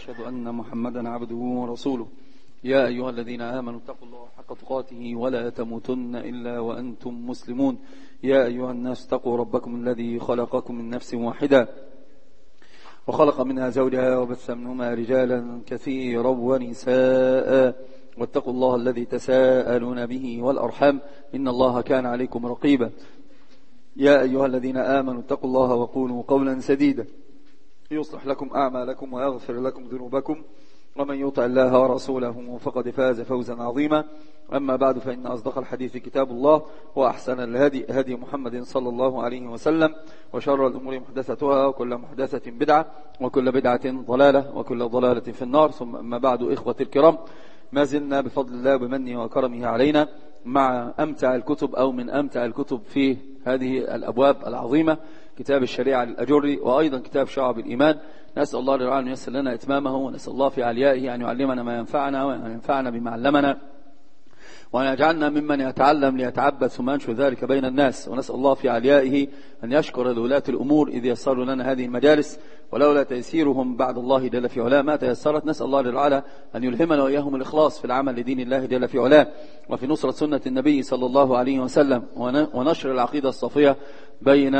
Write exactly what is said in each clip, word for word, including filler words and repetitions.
وأشهد أن محمدا عبده ورسوله. يا أيها الذين آمنوا اتقوا الله حق تقاته ولا تموتن إلا وأنتم مسلمون. يا أيها الناس اتقوا ربكم الذي خلقكم من نفس واحدة وخلق منها زوجها وبث منهما رجالا كثيرا ونساء، واتقوا الله الذي تساءلون به والأرحام إن الله كان عليكم رقيبا. يا أيها الذين آمنوا اتقوا الله وقولوا قولا سديدا يصلح لكم أعمالكم ويغفر لكم ذنوبكم، ومن يطع الله ورسوله فقد فاز فوزا عظيما. أما بعد، فإن أصدق الحديث كتاب الله، وأحسن الهدي هدي محمد صلى الله عليه وسلم، وشر الأمور محدثتها، وكل محدثة بدعة، وكل بدعة ضلالة، وكل ضلالة في النار. ثم أما بعد، إخوة الكرام، ما زلنا بفضل الله وبمنه وكرمه علينا مع أمتع الكتب أو من أمتع الكتب في هذه الأبواب العظيمة، كتاب الشريعة للأجري، وأيضا كتاب شعب الإيمان. نسأل الله للعالم أن ييسر لنا إتمامه، ونسأل الله في عليائه أن يعلمنا ما ينفعنا وأن ينفعنا بما علمنا، وأن يجعلنا ممن يتعلم ليتعبد ثم ينشر ذلك بين الناس. ونسأل الله في عليائه أن يشكر لولاة الأمور إذ يسروا لنا هذه المجالس، ولولا تيسيرهم بعد الله جل في علاه ما تيسرت. نسأل الله للعالى أن يلهمنا وإياهم الإخلاص في العمل لدين الله جل في علاه، وفي نصرة سنة النبي صلى الله عليه وسلم، ونشر العقيدة الصافية بين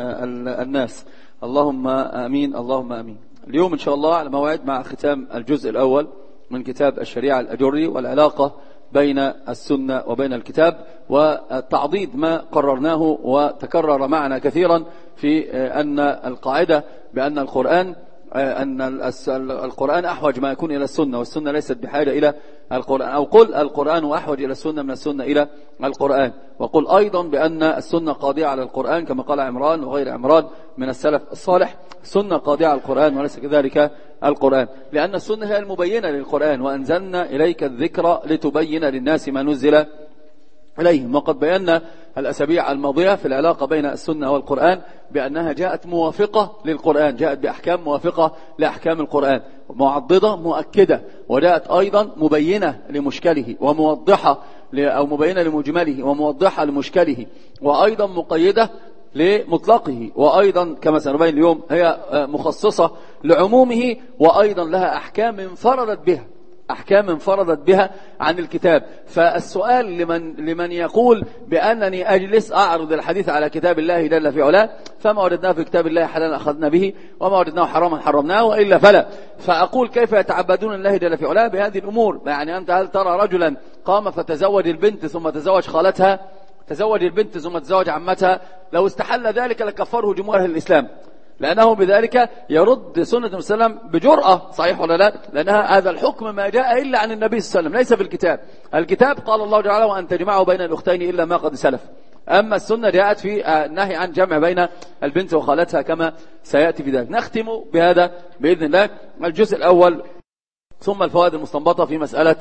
الناس. اللهم آمين، اللهم آمين. اليوم إن شاء الله على موعد مع ختام الجزء الأول من كتاب الشريعة الأجري، والعلاقة بين السنة وبين الكتاب، والتعضيد ما قررناه وتكرر معنا كثيرا في أن القاعدة بأن القرآن أن القرآن أحوج ما يكون إلى السنة، والسنة ليست بحاجة إلى القرآن، أو قل القرآن أحوج إلى السنة من السنة إلى القرآن. وقل أيضا بأن السنة قاضية على القرآن، كما قال عمران وغير عمران من السلف الصالح، السنة قاضية على القرآن وليس كذلك القرآن، لأن السنة هي المبينة للقرآن، وأنزلنا إليك الذكر لتبين للناس ما نزل إليهم. وقد بينا الأسابيع الماضية في العلاقة بين السنة والقرآن بأنها جاءت موافقة للقرآن، جاءت بأحكام موافقة لأحكام القرآن، معضدة مؤكدة، وجاءت أيضا مبينة لمشكله وموضحة أو مبينة لمجمله وموضحة لمشكله، وأيضا مقيدة لمطلقه، وأيضا كما سنبين اليوم هي مخصصة لعمومه، وأيضا لها أحكام انفردت بها أحكام انفردت بها عن الكتاب. فالسؤال لمن, لمن يقول بأنني أجلس أعرض الحديث على كتاب الله جل في علاه، فما وجدناه في كتاب الله حلالا أخذنا به، وما وجدناه حراما حرمناه، وإلا فلا. فأقول كيف يتعبدون الله جل في علاه بهذه الأمور؟ يعني أنت هل ترى رجلا قام فتزوج البنت ثم تزوج خالتها، تزوج البنت ثم تزوج عمتها؟ لو استحل ذلك لكفره جمهور أهل الإسلام، لأنه بذلك يرد سنة النبي صلى الله عليه وسلم بجرأة. صحيح ولا لا؟ لأنها هذا الحكم ما جاء إلا عن النبي صلى الله عليه وسلم، ليس في الكتاب. الكتاب قال الله تعالى وأن تجمعوا بين الأختين إلا ما قد سلف. أما السنة جاءت في النهي عن جمع بين البنت وخالتها كما سيأتي في ذلك. نختم بهذا بإذن الله الجزء الأول، ثم الفوائد المستنبطة في مسألة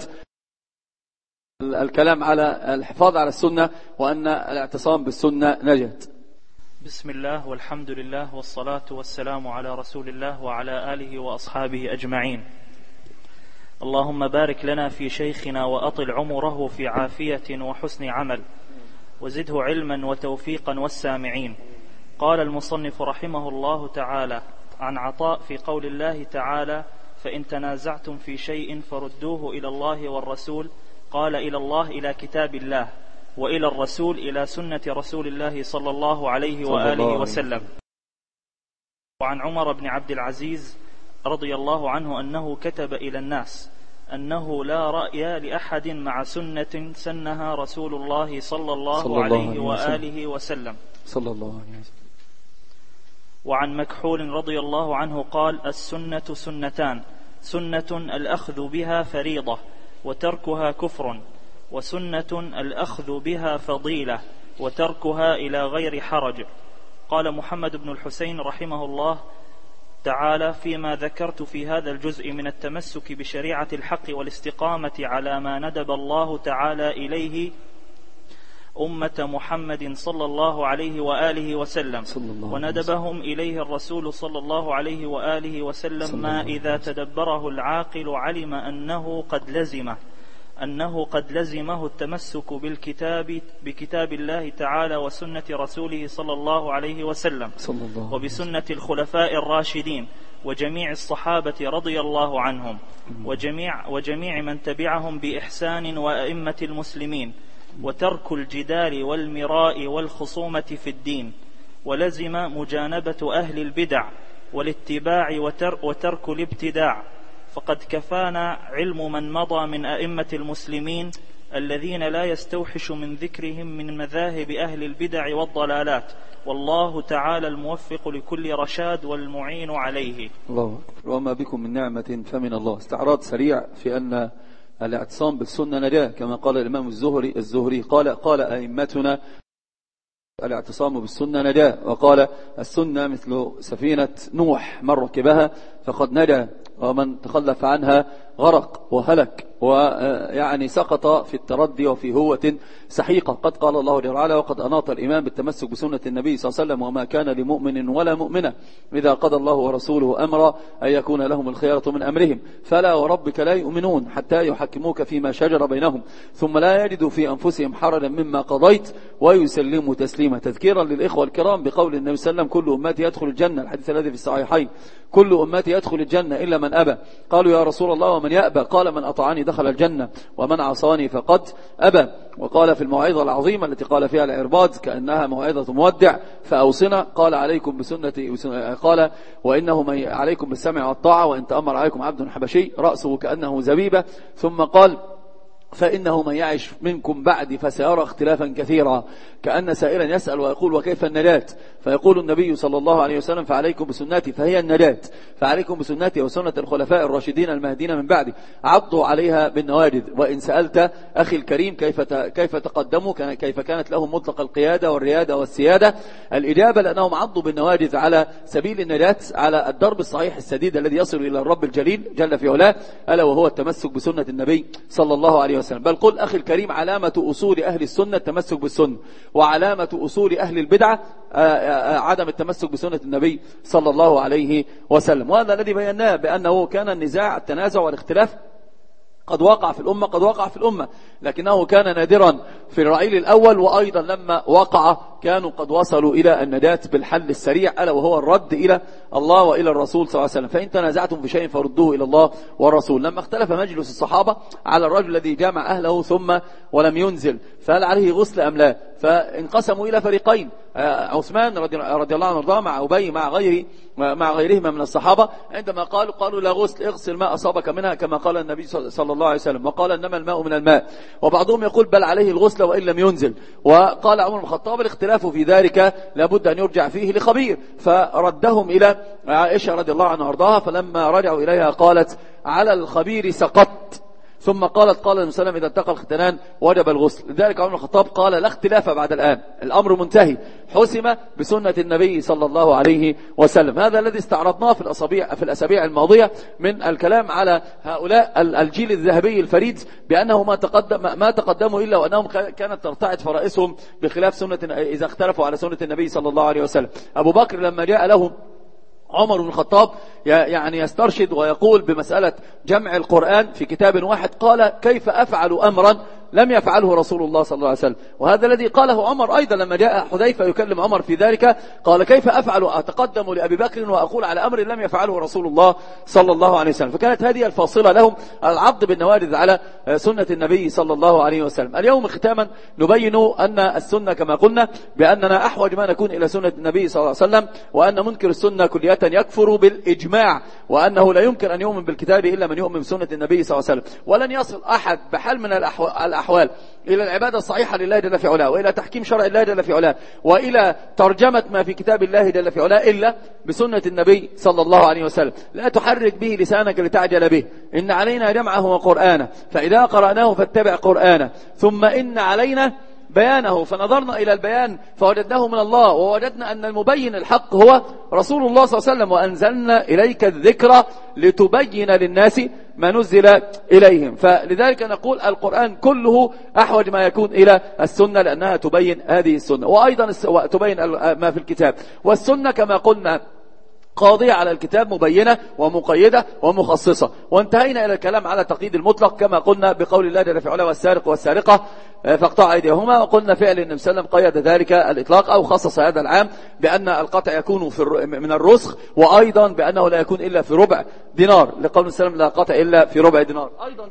الكلام على الحفاظ على السنة، وأن الاعتصام بالسنة نجاة. بسم الله والحمد لله والصلاة والسلام على رسول الله وعلى آله وأصحابه أجمعين. اللهم بارك لنا في شيخنا وأطل عمره في عافية وحسن عمل، وزده علما وتوفيقا والسامعين. قال المصنف رحمه الله تعالى عن عطاء في قول الله تعالى فإن تنازعتم في شيء فردوه إلى الله والرسول، قال إلى الله إلى كتاب الله، وإلى الرسول إلى سنة رسول الله صلى الله عليه وآله وسلم. وعن عمر بن عبد العزيز رضي الله عنه أنه كتب إلى الناس أنه لا رأي لأحد مع سنة سنها رسول الله صلى الله, صلى الله عليه وآله وسلم. صلى الله عليه وسلم. وعن مكحول رضي الله عنه قال السنة سنتان، سنة الأخذ بها فريضة وتركها كفر، وسنة الأخذ بها فضيلة وتركها إلى غير حرج. قال محمد بن الحسين رحمه الله تعالى فيما ذكرت في هذا الجزء من التمسك بشريعة الحق والاستقامة على ما ندب الله تعالى إليه أمة محمد صلى الله عليه وآله وسلم، وندبهم إليه الرسول صلى الله عليه وآله وسلم ما إذا تدبره العاقل علم أنه قد لزمه أنه قد لزمه التمسك بالكتاب بكتاب الله تعالى وسنة رسوله صلى الله عليه وسلم وبسنة الخلفاء الراشدين وجميع الصحابة رضي الله عنهم وجميع, وجميع من تبعهم بإحسان وأئمة المسلمين، وترك الجدال والمراء والخصومة في الدين، ولزم مجانبة أهل البدع والاتباع وترك الابتداع. فقد كفانا علم من مضى من أئمة المسلمين الذين لا يستوحش من ذكرهم من مذاهب أهل البدع والضلالات، والله تعالى الموفق لكل رشاد والمعين عليه. الله أكبر. وما بكم من نعمة فمن الله. استعراض سريع في أن الاعتصام بالسنة نجاة، كما قال الإمام الزهري الزهري قال قال أئمتنا الاعتصام بالسنة نجاة، وقال السنة مثل سفينة نوح من ركبها فقد نجا، ومن تخلف عنها غرق وهلك ويعني سقط في التردي وفي هوة سحيقة. قد قال الله جل وعلا: وقد أناط الإيمان بالتمسك بسنة النبي صلى الله عليه وسلم، وما كان لمؤمن ولا مؤمنة إذا قضى الله ورسوله أمرا أن يكون لهم الخيرة من أمرهم، فلا وربك لا يؤمنون حتى يحكموك فيما شجر بينهم ثم لا يجدوا في أنفسهم حرجا مما قضيت ويسلموا تسليما. تذكيرا للإخوة الكرام بقول النبي صلى الله عليه وسلم: كل أمتي يدخل الجنة، الحديث الذي في الصحيحين: كل أمتي يدخل الجنة إلا من أبى. قالوا: يا رسول الله ومن يأبى؟ قال: من أطاعني دخل الجنة ومن عصاني فقد أبى. وقال في الموعظة العظيمة التي قال فيها العرباض كأنها موعظة مودع: فأوصنا. قال: عليكم بسنتي، قال: وإنه من عليكم بالسمع والطاعة، وإن تأمر عليكم عبد حبشي رأسه كأنه زبيبة. ثم قال: فإنه من يعش منكم بعد فسيرى اختلافا كثيرا. كأن سائلا يسأل ويقول: وكيف النجاة؟ فيقول النبي صلى الله عليه وسلم: فعليكم بسنتي فهي النجاة، فعليكم بسنتي وسنة الخلفاء الراشدين المهديين من بعدي، عضوا عليها بالنواجذ. وإن سألت أخي الكريم كيف كيف تقدموا، كيف كانت لهم مطلق القيادة والريادة والسيادة، الإجابة لأنهم عضوا بالنواجذ على سبيل النجاة، على الدرب الصحيح السديد الذي يصل إلى الرب الجليل جل في علاه، ألا وهو التمسك بسنة النبي صلى الله عليه وسلم. بل قل أخي الكريم: علامة أصول أهل السنة التمسك بالسنة، وعلامة أصول أهل البدعة عدم التمسك بسنة النبي صلى الله عليه وسلم. وهذا الذي بيناه بأنه كان النزاع التنازع والاختلاف قد وقع في الأمة قد وقع في الأمة لكنه كان نادرا في الرعيل الأول، وأيضا لما وقع كانوا قد وصلوا إلى النجاة بالحل السريع، ألا وهو الرد إلى الله وإلى الرسول صلى الله عليه وسلم. فإن تنازعتم في شيء فردوه إلى الله والرسول. لما اختلف مجلس الصحابة على الرجل الذي جامع أهله ثم ولم ينزل، فهل عليه غسل أم لا؟ فانقسموا إلى فريقين: عثمان رضي الله عنه وارضاه مع أبي مع غيره مع غيرهما من الصحابة. عندما قالوا قالوا لا غسل، اغسل ما أصابك منها كما قال النبي صلى الله عليه وسلم، وقال إنما الماء من الماء. وبعضهم يقول بل عليه الغسل وإن لم ينزل. وقال عمر بن الخطاب: الاختلاف في ذلك لابد أن يرجع فيه لخبير. فردهم إلى عائشة رضي الله عنها وارضاها، فلما رجعوا إليها قالت: على الخبير سقط. ثم قالت: قال النبي صلى الله عليه وسلم: إذا التقى الختانان وجب الغسل. لذلك عمر بن الخطاب قال: لا اختلاف بعد الآن، الأمر منتهي، حسم بسنة النبي صلى الله عليه وسلم. هذا الذي استعرضناه في الأسابيع في الأسابيع الماضية من الكلام على هؤلاء الجيل الذهبي الفريد، بأنه ما تقدم ما تقدموا إلا وأنهم كانت ترتعد فرائسهم بخلاف سنة إذا اختلفوا على سنة النبي صلى الله عليه وسلم. أبو بكر لما جاء له عمر بن الخطاب يعني يسترشد ويقول بمسألة جمع القرآن في كتاب واحد، قال: كيف أفعل أمرا لم يفعله رسول الله صلى الله عليه وسلم. وهذا الذي قاله عمر أيضا لما جاء حذيفة يكلم عمر في ذلك، قال: كيف أفعل أتقدم لأبي بكر وأقول على أمر لم يفعله رسول الله صلى الله عليه وسلم. فكانت هذه الفاصلة لهم، العض بالنوارذ على سنة النبي صلى الله عليه وسلم. اليوم ختاما نبين أن السنة كما قلنا بأننا أحوج ما نكون إلى سنة النبي صلى الله عليه وسلم، وأن منكر السنة كلية يكفر بالإجماع، وأنه لا يمكن أن يؤمن بالكتاب إلا من يؤمن بسنة النبي صلى الله عليه وسلم. ولن يصل أحد بحال من الأحوال إلى العبادة الصحيحة لله جل في علاه، وإلى تحكيم شرع الله جل في علاه، وإلى ترجمة ما في كتاب الله جل في علاه إلا بسنة النبي صلى الله عليه وسلم. لا تحرك به لسانك لتعجل به، إن علينا جمعه وقرآنه، فإذا قرأناه فاتبع قرآنه، ثم إن علينا بيانه. فنظرنا إلى البيان فوجدناه من الله، ووجدنا أن المبين الحق هو رسول الله صلى الله عليه وسلم: وأنزلنا إليك الذكر لتبين للناس ما نزل إليهم. فلذلك نقول القرآن كله أحوج ما يكون إلى السنة، لأنها تبين هذه السنة، وأيضا تبين ما في الكتاب. والسنة كما قلنا قاضية على الكتاب، مبينة ومقيدة ومخصصة. وانتهينا إلى الكلام على تقييد المطلق كما قلنا بقول الله جل في علاه: والسارق والسارقة فاقطع أيديهما. وقلنا فعل النبي صلى الله عليه وسلم قيد ذلك الإطلاق أو خصص هذا العام بأن القطع يكون في من الرسخ، وأيضا بأنه لا يكون إلا في ربع دينار، لقول النبي صلى الله عليه وسلم لا قطع إلا في ربع دينار. أيضا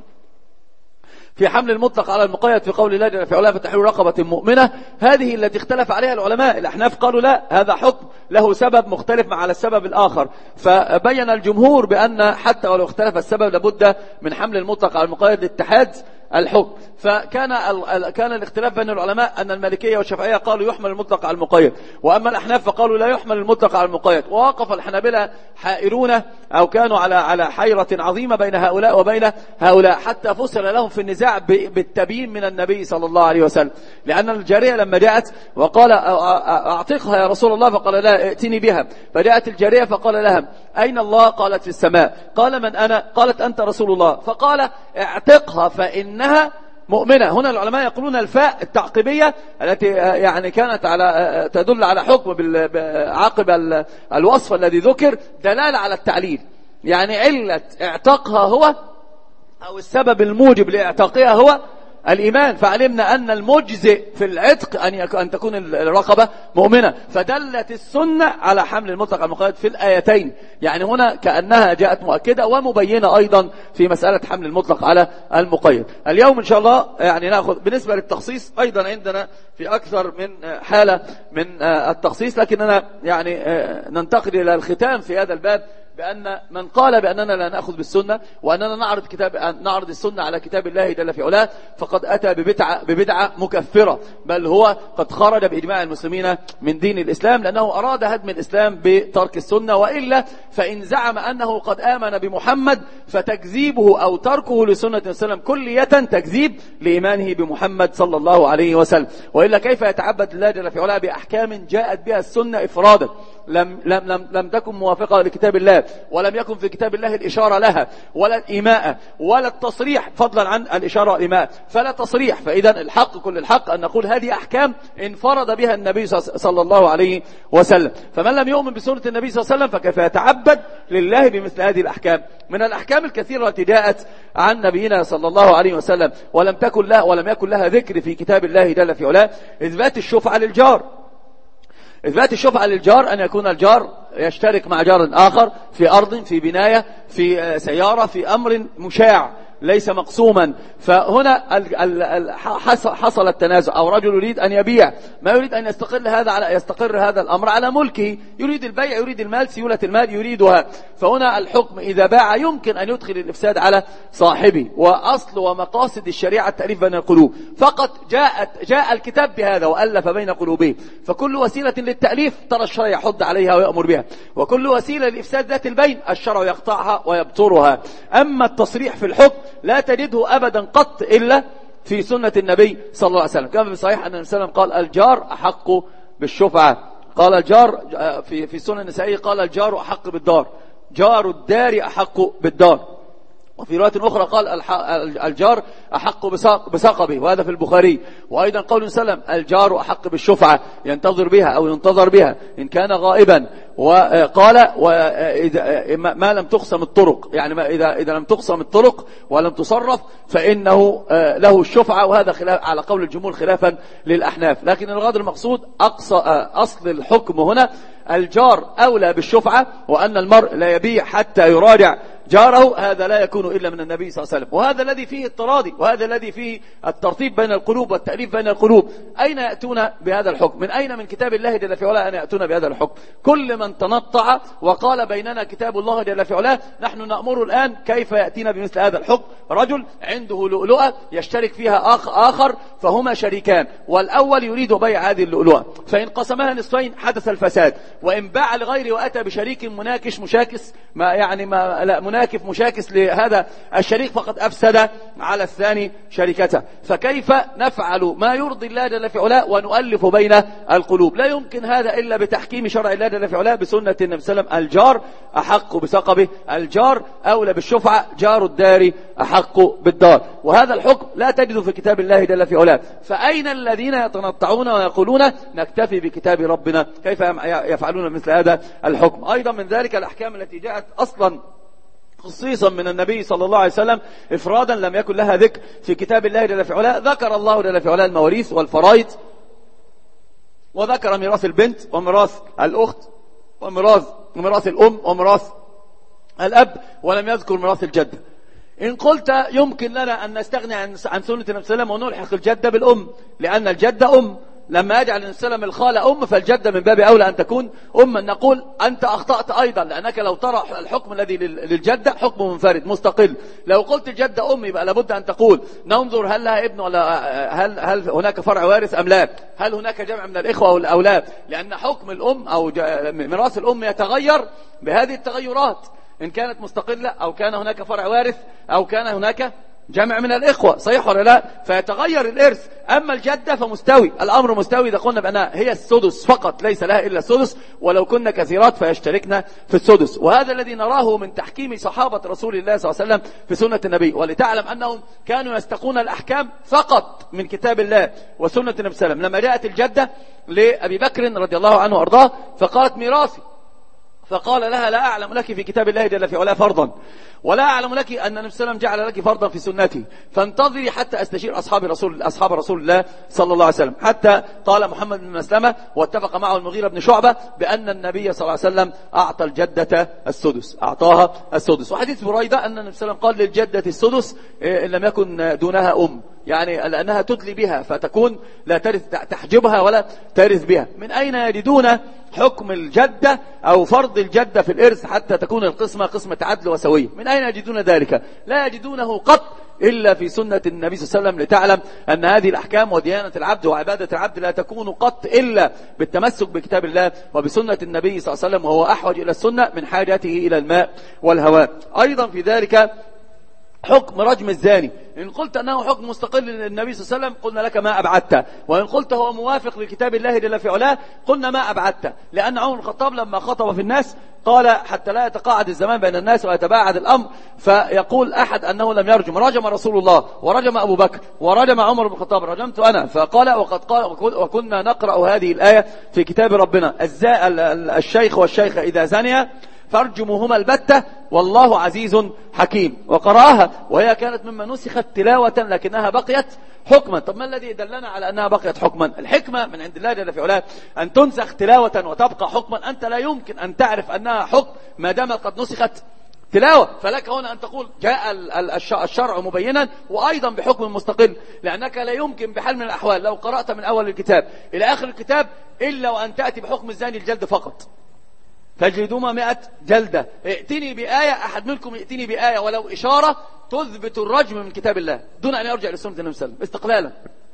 في حمل المطلق على المقيد في قول الله جل في علاه فتحرير رقبة مؤمنة، هذه التي اختلف عليها العلماء. الأحناف قالوا لا، هذا حكم له سبب مختلف مع السبب الآخر، فبين الجمهور بأن حتى ولو اختلف السبب لابد من حمل المطلق على المقيد لاتحاد الحكم. فكان كان الاختلاف بين العلماء أن المالكية والشافعية قالوا يحمل المطلق على المقيد، وأما الأحناف فقالوا لا يحمل المطلق على المقيد. ووقف الحنابلة حائرون أو كانوا على على حيرة عظيمة بين هؤلاء وبين هؤلاء، حتى فصل لهم في النزاع بالتبيين من النبي صلى الله عليه وسلم. لأن الجارية لما جاءت وقال أعتقها يا رسول الله، فقال لا ائتني بها. فجاءت الجارية فقال لها أين الله؟ قالت في السماء. قال من أنا؟ قالت أنت رسول الله. فقال اعتقها فإنها مؤمنة. هنا العلماء يقولون الفاء التعقيبية التي يعني كانت على تدل على حكم عقب الوصف الذي ذكر دلالة على التعليل، يعني علة اعتقها هو أو السبب الموجب لاعتاقها هو الإيمان. فعلمنا أن المجزئ في العتق أن أن تكون الرقبة مؤمنة، فدلت السنة على حمل المطلق على المقيد في الآيتين. يعني هنا كأنها جاءت مؤكدة ومبينة أيضا في مسألة حمل المطلق على المقيد. اليوم إن شاء الله يعني نأخذ بالنسبة للتخصيص، أيضا عندنا في أكثر من حالة من التخصيص، لكننا يعني ننتقل إلى الختام في هذا الباب بأن من قال بأننا لا نأخذ بالسنة وأننا نعرض كتاب نعرض السنة على كتاب الله جل في علاه فقد أتى ببدعة ببدعة مكفرة، بل هو قد خرج بإجماع المسلمين من دين الإسلام، لأنه أراد هدم الإسلام بترك السنة. وإلا فإن زعم أنه قد آمن بمحمد فتكذيبه أو تركه لسنة السلام كلية تكذيب لإيمانه بمحمد صلى الله عليه وسلم. وإلا كيف يتعبد الله جل في علاه بأحكام جاءت بها السنة إفرادا لم لم لم لم تكن موافقة لكتاب الله، ولم يكن في كتاب الله الإشارة لها ولا الإيماء ولا التصريح، فضلا عن الإشارة والإيماء فلا تصريح. فإذا الحق كل الحق أن نقول هذه أحكام انفرد بها النبي صلى الله عليه وسلم. فمن لم يؤمن بسنة النبي صلى الله عليه وسلم فكيف يتعبد لله بمثل هذه الأحكام؟ من الأحكام الكثيرة التي جاءت عن نبينا صلى الله عليه وسلم ولم تكن لها ولم يكن لها ذكر في كتاب الله جل في علاه إثبات الشفعة للجار. إثبات الشفعة للجار أن يكون الجار يشترك مع جار آخر في أرض، في بناية، في سيارة، في أمر مشاع ليس مقسوما. فهنا حصل التنازع، أو رجل يريد أن يبيع ما يريد أن يستقر هذا على يستقر هذا الأمر على ملكه، يريد البيع، يريد المال، سيولة المال يريدها. فهنا الحكم إذا باع يمكن أن يدخل الإفساد على صاحبه. وأصل ومقاصد الشريعة التأليف بين القلوب، فقط جاءت جاء الكتاب بهذا وألف بين قلوبهم. فكل وسيلة للتأليف ترى الشرع يحض عليها ويأمر بها، وكل وسيلة لإفساد ذات البين الشرع يقطعها ويبطرها. أما التصريح في الحكم لا تجده أبدا قط إلا في سنة النبي صلى الله عليه وسلم. كما في صحيح أن النبي صلى الله عليه وسلم قال الجار أحق بالشفعة، قال الجار في في سنن النسائي قال الجار أحق بالدار، جار الدار أحق بالدار. وفي رواية أخرى قال الجار أحق بسقبه، وهذا في البخاري. وأيضا قول سلم الجار أحق بالشفعة ينتظر بها أو ينتظر بها إن كان غائبا. وقال ما لم تقسم الطرق، يعني ما إذا إذا لم تقسم الطرق ولم تصرف فإنه له الشفعة. وهذا خلاف على قول الجمهور خلافا للأحناف. لكن الغرض المقصود أقصى أصل الحكم هنا الجار أولى بالشفعة، وأن المرء لا يبيع حتى يراجع جاره. هذا لا يكون إلا من النبي صلى الله عليه وسلم، وهذا الذي فيه التراضي، وهذا الذي فيه الترتيب بين القلوب والتأليف بين القلوب. أين يأتون بهذا الحكم؟ من أين من كتاب الله جل في علاه أن يأتون بهذا الحكم؟ كل من تنطع وقال بيننا كتاب الله جل في علاه نحن نأمر الآن كيف يأتينا بمثل هذا الحكم؟ رجل عنده لؤلؤة يشترك فيها أخ آخر فهما شريكان، والأول يريد بيع هذه اللؤلؤة، فإن قسمها نصفين حدث الفساد. وإن باع لغيره وأتى بشريك مناكش مشاكس ما يعني ما لا مناكف مشاكس لهذا الشريك فقد أفسد على الثاني شركته. فكيف نفعل ما يرضي الله جل في علاه ونؤلف بين القلوب؟ لا يمكن هذا إلا بتحكيم شرع الله جل في علاه بسنة النبي صلى الله عليه وسلم. الجار أحق بسقبه، الجار أولى بالشفعة، جار الدار أحق بالدار. وهذا الحكم لا تجد في كتاب الله جل في علاه. فأين الذين يتنطعون ويقولون نكتفي بكتاب ربنا؟ كيف يفعلون مثل هذا الحكم؟ أيضا من ذلك الأحكام التي جاءت أصلا خصيصا من النبي صلى الله عليه وسلم إفرادا لم يكن لها ذكر في كتاب الله جل في علاه. ذكر الله جل في علاه المواريث والفرائض، وذكر ميراث البنت وميراث الأخت وميراث وميراث الأم وميراث الأب، ولم يذكر ميراث الجدة. إن قلت يمكن لنا أن نستغني عن عن سنة النبي صلى الله عليه وسلم ونلحق الجدة بالأم، لأن الجدة أم، لما يجعل النبي صلى الله عليه وسلم الخالة أم فالجدة من باب أولى أن تكون أما. نقول أنت أخطأت أيضا، لأنك لو ترى الحكم الذي للجدة حكم منفرد مستقل. لو قلت الجدة أم يبقى لابد أن تقول ننظر هل لها ابن ولا هل هل هناك فرع وارث أم لا، هل هناك جمع من الإخوة أو الأولاد، لأن حكم الأم أو ميراث الأم يتغير بهذه التغيرات، إن كانت مستقلة أو كان هناك فرع وارث أو كان هناك جمع من الإخوة، صحيح ولا لا؟ فيتغير الإرث. أما الجدة فمستوي، الأمر مستوي إذا قلنا بأنها هي السدس فقط، ليس لها إلا السدس، ولو كنا كثيرات فيشتركنا في السدس. وهذا الذي نراه من تحكيم صحابة رسول الله صلى الله عليه وسلم في سنة النبي. ولتعلم أنهم كانوا يستقون الأحكام فقط من كتاب الله وسنة النبي صلى الله عليه وسلم. لما جاءت الجدة لأبي بكر رضي الله عنه وأرضاه فقالت ميراثي، فقال لها لا أعلم لك في كتاب الله جل في علاه فرضا، ولا أعلم لك أن النبي صلى الله عليه وسلم جعل لك فرضا في سنته، فانتظري حتى أستشير أصحاب رسول أصحاب رسول الله صلى الله عليه وسلم. حتى قال محمد بن مسلمة واتفق معه المغيرة بن شعبة بأن النبي صلى الله عليه وسلم أعطى الجدة السدس، أعطاها السدس. وحديث بريدة أن النبي صلى الله عليه وسلم قال للجدة السدس إن لم يكن دونها أم، يعني لأنها تدلي بها فتكون لا ترث تحجبها ولا ترث بها. من أين يجدون حكم الجدة أو فرض الجدة في الإرث حتى تكون القسمة قسمة عدل وسوية؟ من أين يجدون ذلك؟ لا يجدونه قط إلا في سنة النبي صلى الله عليه وسلم، لتعلم أن هذه الأحكام وديانة العبد وعبادة العبد لا تكون قط إلا بالتمسك بكتاب الله وبسنة النبي صلى الله عليه وسلم، وهو أحوج إلى السنة من حاجته إلى الماء والهواء. أيضا في ذلك حكم رجم الزاني، إن قلت أنه حكم مستقل للنبي صلى الله عليه وسلم قلنا لك ما أبعدت، وإن قلت هو موافق لكتاب الله جل في علاه قلنا ما أبعدت. لأن عمر بن الخطاب لما خطب في الناس قال حتى لا يتقاعد الزمان بين الناس ويتباعد الأمر فيقول أحد أنه لم يرجم، رجم رسول الله ورجم أبو بكر ورجم عمر بن الخطاب، رجمت أنا. فقال وقد قال وكنا نقرأ هذه الآية في كتاب ربنا الشيخ والشيخة إذا زنيا فارجموهما البتة والله عزيز حكيم، وقرأها وهي كانت مما نسخت تلاوة لكنها بقيت حكما. طب ما الذي دلنا على أنها بقيت حكما؟ الحكمة من عند الله جل في علاه أن تنسخ تلاوة وتبقى حكما. أنت لا يمكن أن تعرف أنها حكم ما دام قد نسخت تلاوة، فلك هنا أن تقول جاء الشرع مبينا وأيضا بحكم مستقل، لأنك لا يمكن بحال من الأحوال لو قرأت من أول الكتاب إلى آخر الكتاب إلا وأن تأتي بحكم الزاني الجلد فقط، فاجلدوما مئة جلدة. ائتني بآية، أحد منكم ائتني بآية ولو إشارة تثبت الرجم من كتاب الله دون أن يرجع لسنة النبي صلى الله عليه وسلم استقلالا.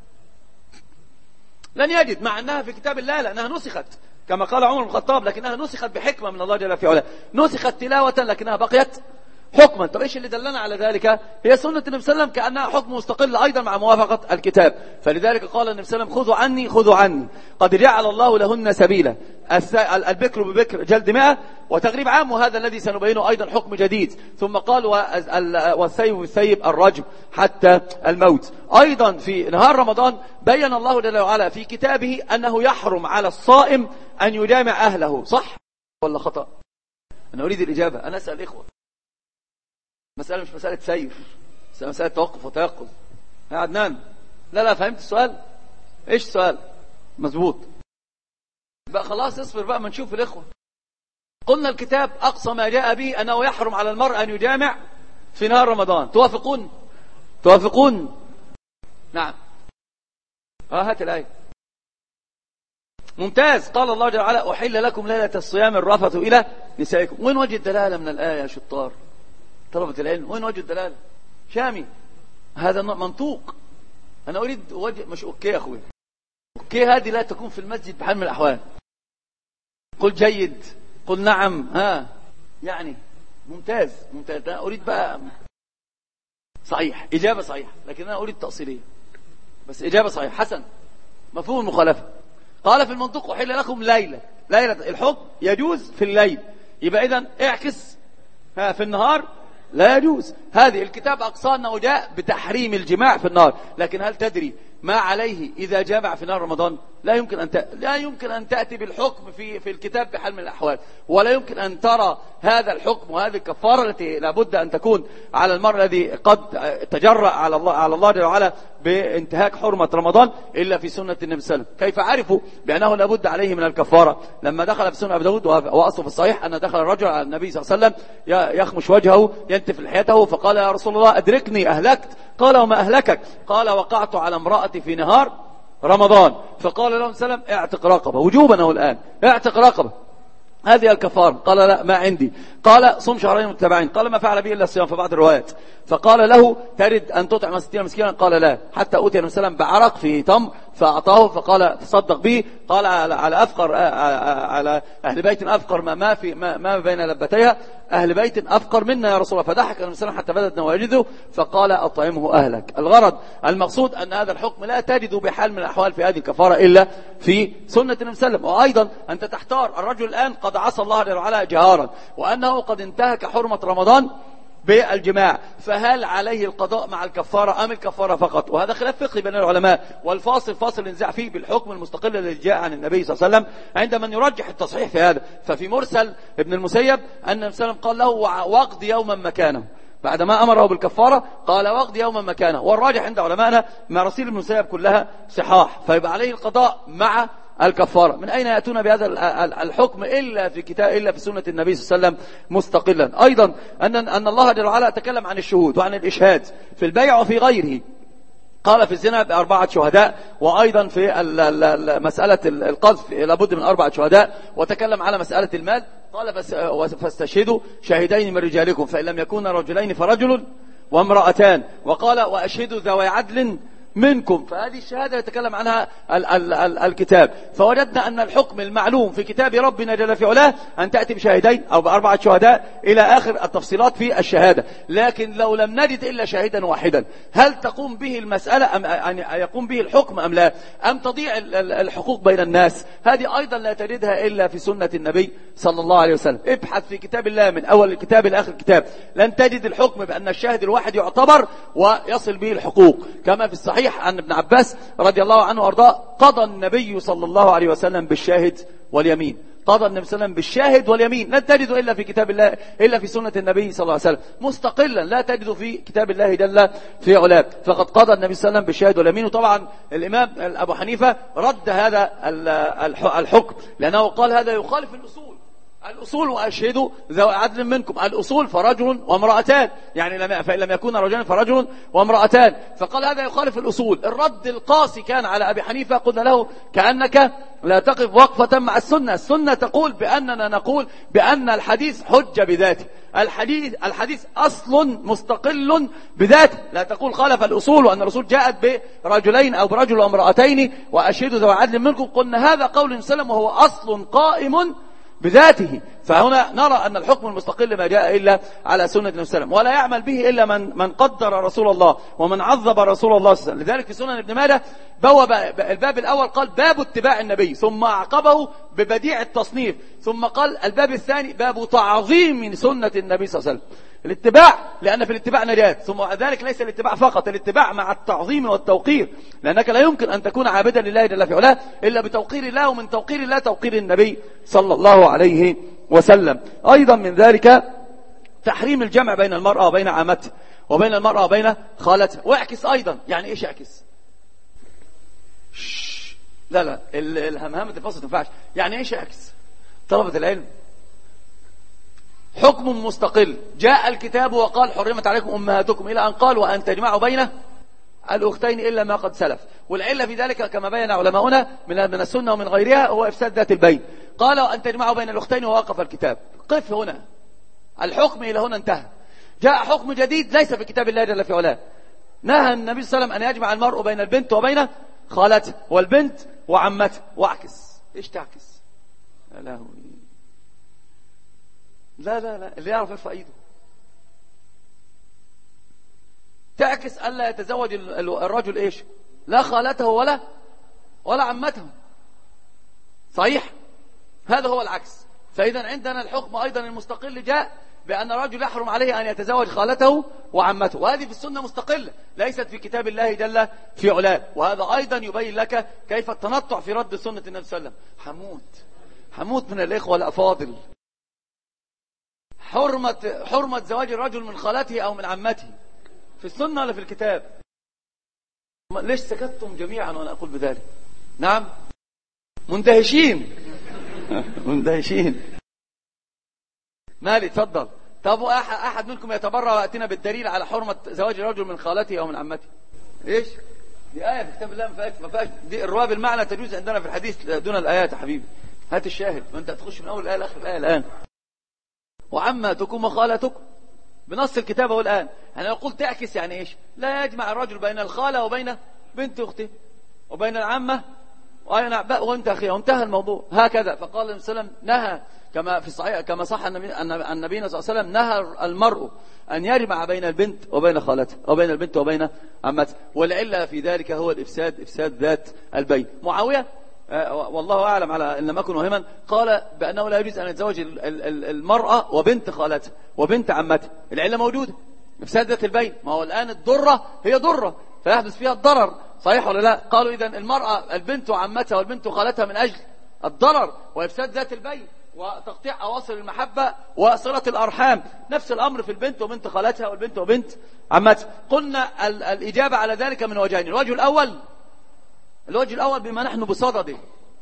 لن يجد، مع أنها في كتاب الله لأنها نسخت كما قال عمر بن الخطاب، لكنها نسخت بحكمة من الله جل في علاه، نسخت تلاوة لكنها بقيت حكما. طب ايش اللي دلنا على ذلك؟ هي سنة النبي صلى الله عليه وسلم كأنها حكم مستقل أيضا مع موافقة الكتاب. فلذلك قال النبي صلى الله عليه وسلم خذوا عني خذوا عني قد جعل الله لهن سبيلا، البكر ببكر جلد مئة وتغريب عام، وهذا الذي سنبينه أيضا حكم جديد. ثم قال والثيب بالثيب الرجم حتى الموت. أيضا في نهار رمضان بين الله جل وعلا في كتابه أنه يحرم على الصائم أن يجامع أهله. صح ولا خطأ؟ أنا أريد الإجابة، أنا أسأل الإخوة. مسألة مش مسألة سيف، مسألة توقف وتيقظ. يا عدنان، لا لا فهمت السؤال؟ ايش السؤال؟ مظبوط بقى، خلاص اصبر بقى ما نشوف الإخوة. قلنا الكتاب أقصى ما جاء به أنه يحرم على المرء أن يجامع في نهار رمضان. توافقون؟ توافقون؟ نعم. اه هات الآية. ممتاز. قال الله جل وعلا أحل لكم ليلة الصيام الرفث إلى نسائكم. وين وجه الدلالة من الآية يا شطار طلبة العلم؟ وين وجه الدلالة؟ شامي، هذا منطوق. أنا أريد وجه، مش أوكي يا أخوي، أوكي هذه لا تكون في المسجد بحال من الأحوال. قل جيد، قل نعم، ها يعني ممتاز ممتاز. أنا أريد بقى صحيح، إجابة صحيحة، لكن أنا أريد تأصيلية بس إجابة صحيحة. حسن، مفهوم المخالفة. قال في المنطق أحل لكم ليلة، ليلة الحكم يجوز في الليل، يبقى إذن اعكس ها في النهار لا يجوز. هذه الكتاب أقصى أنه جاء بتحريم الجماع في النار، لكن هل تدري ما عليه إذا جامع في نهار رمضان؟ لا يمكن أن ت... لا يمكن أن تأتي بالحكم في في الكتاب بحال من الأحوال، ولا يمكن أن ترى هذا الحكم وهذه الكفارة التي لابد أن تكون على المرء الذي قد تجرأ على الله على الله جل وعلا بانتهاك حرمة رمضان إلا في سنة النبي صلى الله عليه وسلم. كيف عرفوا بأنه لابد عليه من الكفارة؟ لما دخل في سنة أبي داود، وأصله في الصحيح أن دخل الرجل على النبي صلى الله عليه وسلم يخمش وجهه ينتف لحيته، فقال يا رسول الله أدركني أهلكت. قال وما أهلكك؟ قال وقعت على امرأتي في نهار رمضان. فقال له سلم اعتق رقبة وجوبا، هو الآن اعتق رقبة، هذه الكفارة. قال لا ما عندي. قال صم شهرين متتابعين. قال ما فعل به إلا الصيام في بعض الروايات. فقال له ترد أن تطعم ستين مسكينا؟ قال لا. حتى أوتي النبي صلى الله عليه وسلم بعرق في تمر فأعطاه، فقال تصدق به. قال على أفقر على أهل بيت أفقر ما في ما, ما بين لبتيها أهل بيت أفقر منا يا رسول الله. فضحك النبي صلى الله عليه وسلم حتى بدت نواجذه فقال أطعمه أهلك. الغرض المقصود أن هذا الحكم لا تجد بحال من الأحوال في هذه الكفارة إلا في سنة النبي صلى الله عليه وسلم. وأيضا أنت تحتار، الرجل الآن قد عصى الله جل وعلا جهارا وأنه قد انتهك حرمة رمضان بالجماع، فهل عليه القضاء مع الكفارة أم الكفارة فقط؟ وهذا خلاف فقهي بين العلماء، والفاصل فاصل النزاع فيه بالحكم المستقل الذي جاء عن النبي صلى الله عليه وسلم عند من يرجح التصحيح في هذا. ففي مرسل ابن المسيب أن النبي صلى الله عليه وسلم قال له واقض يوما مكانه، بعدما أمره بالكفارة قال واقض يوما مكانه. والراجح عند علمائنا مراسيل ابن المسيب كلها صحاح، فيبقى عليه القضاء مع الكفارة. من أين يأتون بهذا الحكم إلا في كتاب إلا في سنة النبي صلى الله عليه وسلم مستقلا؟ أيضا أن أن الله جل وعلا تكلم عن الشهود وعن الإشهاد في البيع وفي غيره. قال في الزنا بأربعة شهداء، وأيضا في مسألة القذف لابد من أربعة شهداء، وتكلم على مسألة المال قال فاستشهدوا شاهدين من رجالكم فإن لم يكون رجلين فرجل وامرأتان، وقال وأشهدوا ذوي عدل منكم. فهذه الشهادة يتكلم عنها ال ال ال الكتاب. فوجدنا أن الحكم المعلوم في كتاب ربنا جل في علاه أن تأتي بشاهدين أو بأربعة شهداء إلى آخر التفصيلات في الشهادة. لكن لو لم نجد إلا شاهدا واحدا، هل تقوم به المسألة أم أن يقوم به الحكم أم لا؟ أم تضيع الحقوق بين الناس؟ هذه أيضا لا تجدها إلا في سنة النبي صلى الله عليه وسلم. ابحث في كتاب الله من أول الكتاب إلى آخر الكتاب، لن تجد الحكم بأن الشاهد الواحد يعتبر ويصل به الحقوق. كما في الصحيح عن ابن عباس رضي الله عنه وارضاه قضى النبي صلى الله عليه وسلم بالشاهد واليمين. قضى النبي صلى الله عليه وسلم بالشاهد واليمين، لا تجد إلا في كتاب الله إلا في سنة النبي صلى الله عليه وسلم مستقلا، لا تجد في كتاب الله جل في علاه. فقد قضى النبي صلى الله عليه وسلم بالشاهد واليمين. وطبعا الإمام أبو حنيفة رد هذا الحكم لأنه قال هذا يخالف الأصول. الأصول وأشهدوا ذوي عدل منكم، الأصول فرجل وامرأتان، يعني لم فإن لم يكون رجلان فرجل وامرأتان. فقال هذا يخالف الأصول. الرد القاسي كان على أبي حنيفة، قلنا له كأنك لا تقف وقفة مع السنة. السنة تقول بأننا نقول بأن الحديث حجة بذاته، الحديث الحديث أصل مستقل بذاته، لا تقول خالف الأصول وأن الرسول جاءت برجلين أو برجل وامرأتين وأشهدوا ذوي عدل منكم. قلنا هذا قول سلم وهو أصل قائم بذاته. فهنا نرى أن الحكم المستقل ما جاء إلا على سنة النبي صلى الله عليه وسلم، ولا يعمل به إلا من من قدر رسول الله ومن عظم رسول الله صلى الله عليه وسلم. لذلك في سنن ابن ماجه بوب الباب الأول قال باب اتباع النبي، ثم أعقبه ببديع التصنيف، ثم قال الباب الثاني باب تعظيم سنة النبي صلى الله عليه وسلم. الاتباع لأن في الاتباع نجاة، ثم ذلك ليس الاتباع فقط، الاتباع مع التعظيم والتوقير، لأنك لا يمكن أن تكون عابدا لله جل في علاه إلا بتوقير الله، ومن توقير الله توقير النبي صلى الله عليه وسلم. أيضا من ذلك تحريم الجمع بين المرأة وبين عامتها وبين المرأة وبين خالتها. واعكس أيضا، يعني إيش اعكس؟ لا لا الهمهمة الفصل تنفعش. يعني إيش اعكس؟ طلبة العلم حكم مستقل، جاء الكتاب وقال حرمت عليكم أمهاتكم إلى أن قال وأن تجمعوا بين الأختين إلا ما قد سلف. والعلة في ذلك كما بين علماؤنا من السنة ومن غيرها هو إفساد ذات البين. قال وأن تجمعوا بين الأختين ووقف الكتاب. قف هنا، الحكم إلى هنا انتهى. جاء حكم جديد ليس في كتاب الله جل في علاه. نهى النبي صلى الله عليه وسلم أن يجمع المرء بين البنت وبين خالته والبنت وعمته. واعكس. إيش تعكس؟ لا لا لا لا اللي يعرف يرفع ايده. تعكس ألا يتزوج الرجل ايش؟ لا خالته ولا ولا عمته. صحيح؟ هذا هو العكس. فإذا عندنا الحكم أيضا المستقل جاء بأن الرجل يحرم عليه أن يتزوج خالته وعمته، وهذه في السنة مستقلة ليست في كتاب الله جل في علاه. وهذا أيضا يبين لك كيف التنطع في رد سنة النبي صلى الله عليه وسلم. حمود حمود من الإخوة الأفاضل، حرمة حرمة زواج الرجل من خالته أو من عمته في السنة ولا في الكتاب؟ ليش سكتتم جميعا وأنا أقول بذلك؟ نعم مندهشين مندهشين. مالي تفضل. طب أحد منكم يتبرع ويأتينا بالدليل على حرمة زواج الرجل من خالته أو من عمته؟ إيش؟ دي آية في كتاب الله ما فيهاش ما فيهاش دي الرواية بالمعنى تجوز عندنا في الحديث دون الآيات يا حبيبي. هات الشاهد، ما أنت هتخش من أول الآية لآخر الآية الآن. وعماتكم وخالتكم بنص الكتاب هو الآن. أنا أقول تعكس يعني إيش؟ لا يجمع الرجل بين الخالة وبين بنت أخته وبين العمة وبين أباء وانت أخيها، وانتهى الموضوع هكذا. فقال النبي صلى الله عليه وسلم نهى كما في الصحيح كما صح النبي النبي صلى الله عليه وسلم نهى المرء أن يجمع بين البنت وبين خالته وبين البنت وبين عمته، والعلة في ذلك هو الإفساد، إفساد ذات البين. معاوية والله أعلم على إن لم أكن وهما قال بأنه لا يجوز أن يتزوج المرأة وبنت خالته وبنت عمته. العلة موجودة، إفساد ذات البين. ما هو الآن الضرة هي ضرة فيحدث فيها الضرر، صحيح ولا لا؟ قالوا إذن المرأة البنت وعمتها والبنت خالتها من أجل الضرر وإفساد ذات البين وتقطيع أواصر المحبة وصلة الأرحام. نفس الأمر في البنت وبنت خالتها والبنت وبنت عمتها. قلنا الإجابة على ذلك من وجهين. الوجه الأول الوجه الأول بما نحن بصدده،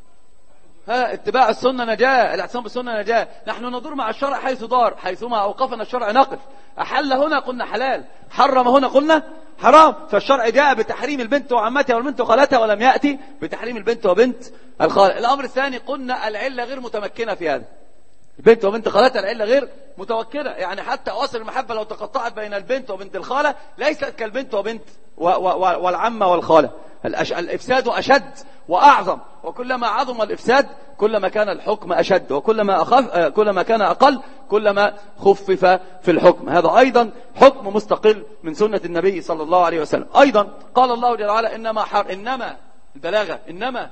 ها اتباع السنة نجاة، الاعتصام بالسنة نجاة. نحن ندور مع الشرع حيث دار، حيثما أوقفنا الشرع نقف. أحل هنا قلنا حلال، حرم هنا قلنا حرام. فالشرع جاء بتحريم البنت وعمتها والبنت وخالتها ولم يأتي بتحريم البنت وبنت الخالة. الأمر الثاني قلنا العلة غير متمكنة في هذا، البنت وبنت خالتها العلة غير متوكلة، يعني حتى أواصر المحبة لو تقطعت بين البنت وبنت الخالة ليست كالبنت وبنت و و والعمة والخالة. الإفساد أشد وأعظم، وكلما عظم الإفساد كلما كان الحكم أشد، وكلما أخف كلما كان أقل كلما خفف في الحكم. هذا أيضا حكم مستقل من سنة النبي صلى الله عليه وسلم. أيضا قال الله جل وعلا إنما حر إنما البلاغة إنما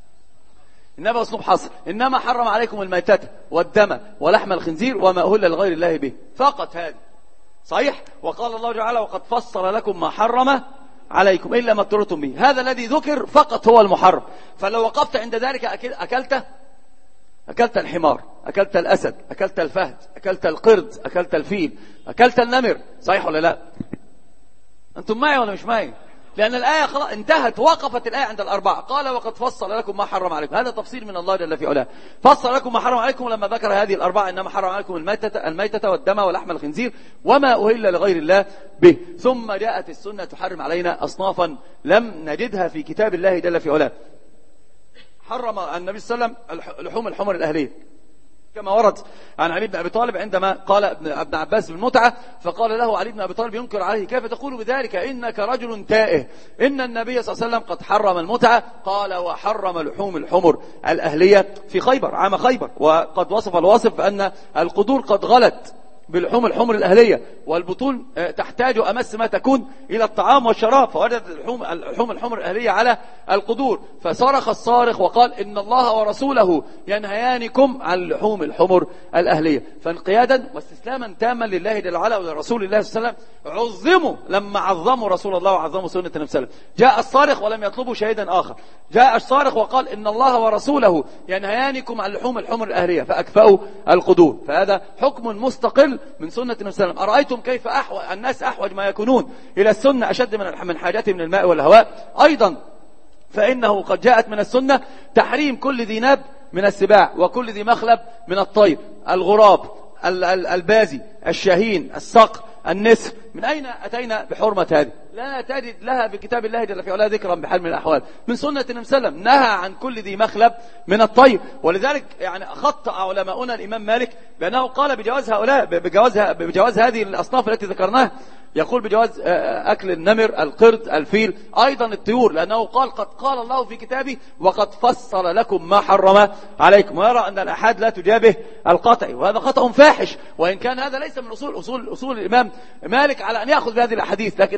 إنما أسلوب حصر، إنما حرم عليكم الميتة والدم ولحم الخنزير وما أهل لغير الله به، فقط هذه صحيح. وقال الله جل وعلا وقد فصل لكم ما حرم عليكم إلا ما اضطررتم به. هذا الذي ذكر فقط هو المحرم. فلو وقفت عند ذلك أكلت أكلت الحمار، أكلت الأسد، أكلت الفهد، أكلت القرد، أكلت الفيل، أكلت النمر، صحيح ولا لا؟ أنتم معي ولا مش معي؟ لأن الآية خلاص انتهت، وقفت الآية عند الأربعة. قال وقد فصل لكم ما حرم عليكم، هذا تفصيل من الله جل في علاه. فصل لكم ما حرم عليكم لما ذكر هذه الأربعة، إنما حرم عليكم الميتة, الميتة والدم ولحم الخنزير وما أهل لغير الله به. ثم جاءت السنة تحرم علينا أصنافا لم نجدها في كتاب الله جل في علاه. حرم النبي صلى الله عليه وسلم لحوم الحمر الأهلية كما ورد عن علي بن أبي طالب عندما قال ابن عباس بالمتعة، فقال له علي بن أبي طالب ينكر عليه كيف تقول بذلك إنك رجل تائه، إن النبي صلى الله عليه وسلم قد حرم المتعة. قال وحرم لحوم الحمر الأهلية في خيبر عام خيبر، وقد وصف الواصف بأن القدور قد غلت بلحوم الحمر الأهلية، والبطون تحتاج أمس ما تكون إلى الطعام والشراب، فوجد لحوم الحمر الأهلية على القدور، فصرخ الصارخ وقال إن الله ورسوله ينهيانكم عن لحوم الحمر الأهلية. فانقيادا واستسلاما تاما لله جل وعلا ولرسول الله صلى الله عليه وسلم عظموا لما عظموا رسول الله وعظموا سنة النبي صلى الله عليه وسلم. جاء الصارخ ولم يطلبوا شهيدا آخر، جاء الصارخ وقال إن الله ورسوله ينهيانكم عن لحوم الحمر الأهلية فأكفأوا القدور. فهذا حكم مستقل من سنة النبي صلى الله عليه وسلم. أرأيتم كيف أحوج الناس أحوج ما يكونون إلى السنة أشد من من حاجتهم من الماء والهواء. أيضا فإنه قد جاءت من السنة تحريم كل ذي ناب من السباع وكل ذي مخلب من الطير، الغراب، البازي، الشاهين، الصقر، النسر. من أين أتينا بحرمة هذه؟ لا تجد لها في كتاب الله جل في علاه ذكرا بحال من الأحوال. من سنة النبي صلى الله عليه وسلم نهى عن كل ذي مخلب من الطير، ولذلك يعني خطأ علماؤنا الإمام مالك بأنه قال بجواز هؤلاء بجواز بجواز هذه الأصناف التي ذكرناها، يقول بجواز أكل النمر، القرد، الفيل، أيضا الطيور، لأنه قال قد قال الله في كتابه وقد فصل لكم ما حرم عليكم، ويرى أن الأحاد لا تجابه القطع، وهذا خطأ فاحش، وإن كان هذا ليس من أصول أصول أصول الإمام مالك على أن يأخذ بهذه الأحاديث، لكن هذه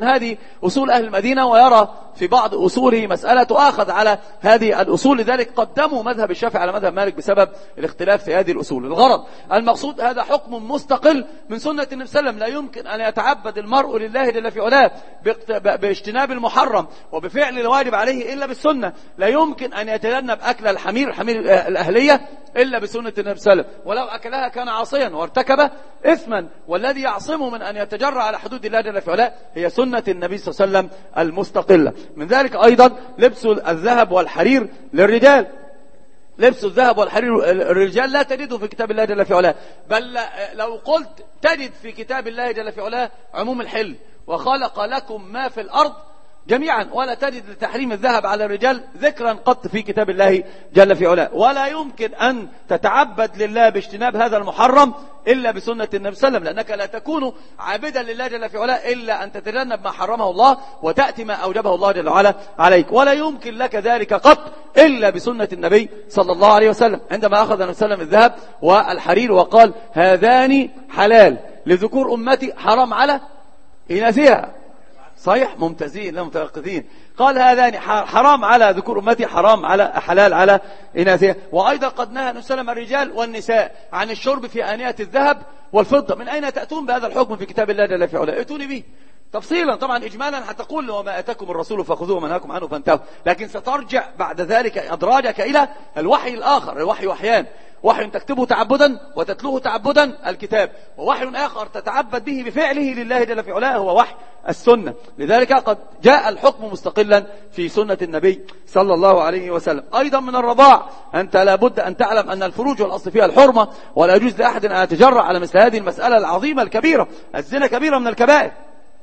أصول أهل المدينة ويرى في بعض أصوله مسألة تؤاخذ على هذه الأصول، لذلك قدموا مذهب الشافعي على مذهب مالك بسبب الاختلاف في هذه الأصول. الغرض المقصود هذا حكم مستقل من سنة النبي صلى الله عليه وسلم. لا يمكن أن يتعبد المرء لله جل في علاه باجتناب المحرم وبفعل الواجب عليه إلا بالسنة. لا يمكن أن يتجنب أكل الحمير الحمير الأهلية إلا بسنة النبي صلى الله عليه وسلم، ولو أكلها كان عاصيا وارتكب إثما. والذي يعصمه من أن يتجرع على حدود الله جل في علاه هي سنة النبي صلى الله عليه وسلم المستقلة. من ذلك أيضا لبس الذهب والحرير للرجال. لبس الذهب والحرير الرجال لا تجده في كتاب الله جل في علاه، بل لو قلت تجد في كتاب الله جل في علاه عموم الحل وخلق لكم ما في الأرض جميعا، ولا تجد لتحريم الذهب على الرجال ذكرا قط في كتاب الله جل في علاه. ولا يمكن أن تتعبد لله باجتناب هذا المحرم إلا بسنة النبي صلى الله عليه وسلم، لأنك لا تكون عابدا لله جل في علاه إلا أن تتجنب ما حرمه الله وتأتي ما أوجبه الله جل وعلا عليك. ولا يمكن لك ذلك قط إلا بسنة النبي صلى الله عليه وسلم، عندما أخذ النبي صلى الله عليه وسلم الذهب والحرير وقال هذان حلال لذكور أمتي حرام على إناثها. صحيح؟ ممتازين لا متوقفين. قال هذان حرام على ذكور أمتي حرام على حلال على إناثها. وأيضا قد نهى النبي صلى الله عليه وسلم الرجال والنساء عن الشرب في آنية الذهب والفضة. من أين تأتون بهذا الحكم في كتاب الله جل في علاه؟ ائتوني به تفصيلا. طبعا إجمالا هتقول وما أتاكم الرسول فخذوه وما نهاكم عنه فانتهوا، لكن سترجع بعد ذلك أدراجك إلى الوحي الآخر. الوحي وحيان، وحي تكتبه تعبدا وتتلوه تعبدا الكتاب، ووحي آخر تتعبد به بفعله لله جل في علاه هو وحي السنة. لذلك قد جاء الحكم مستقلا في سنة النبي صلى الله عليه وسلم. أيضا من الرضاع أنت لابد أن تعلم أن الفروج والأصل فيها الحرمة، ولا يجوز لأحد أن يتجرأ على مثل هذه المسألة العظيمة الكبيرة. الزنا كبيرة من الكبائر،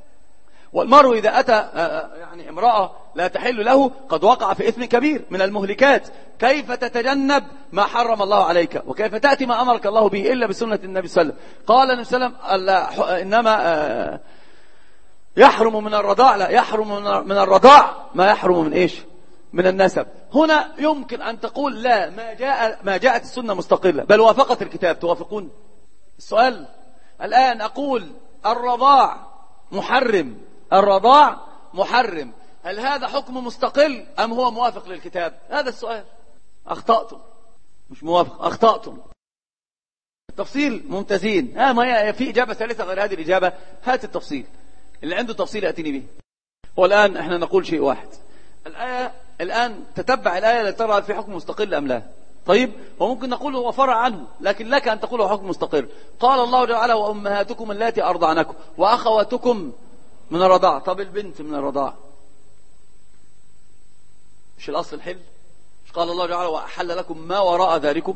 والمرء إذا أتى يعني امرأة لا تحل له قد وقع في إثم كبير من المهلكات. كيف تتجنب ما حرم الله عليك، وكيف تأتي ما أمرك الله به إلا بسنة النبي صلى الله عليه وسلم. قال النبي صلى الله عليه وسلم إنما يحرم من الرضاع، لا يحرم من الرضاع ما يحرم من إيش؟ من النسب. هنا يمكن أن تقول لا، ما جاء ما جاءت السنة مستقلة بل وافقت الكتاب. توافقون؟ السؤال الآن أقول الرضاع محرم، الرضاع محرم، هل هذا حكم مستقل أم هو موافق للكتاب؟ هذا السؤال. أخطأتم، مش موافق، أخطأتم. التفصيل ممتازين. ها ما في إجابة ثالثة غير هذه الإجابة؟ هات التفصيل، اللي عنده تفصيل يأتيني به. والآن احنا نقول شيء واحد. الآية الآن تتبع الآية لترى في حكم مستقل أم لا. طيب، وممكن نقول هو فرع عنه، لكن لك أن تقول هو حكم مستقل. قال الله تعالى وأمهاتكم اللاتي أرضعنكم وأخواتكم من الرضاع. طب البنت من الرضاع مش الأصل الحل؟ مش قال الله تعالى وأحل لكم ما وراء ذلكم؟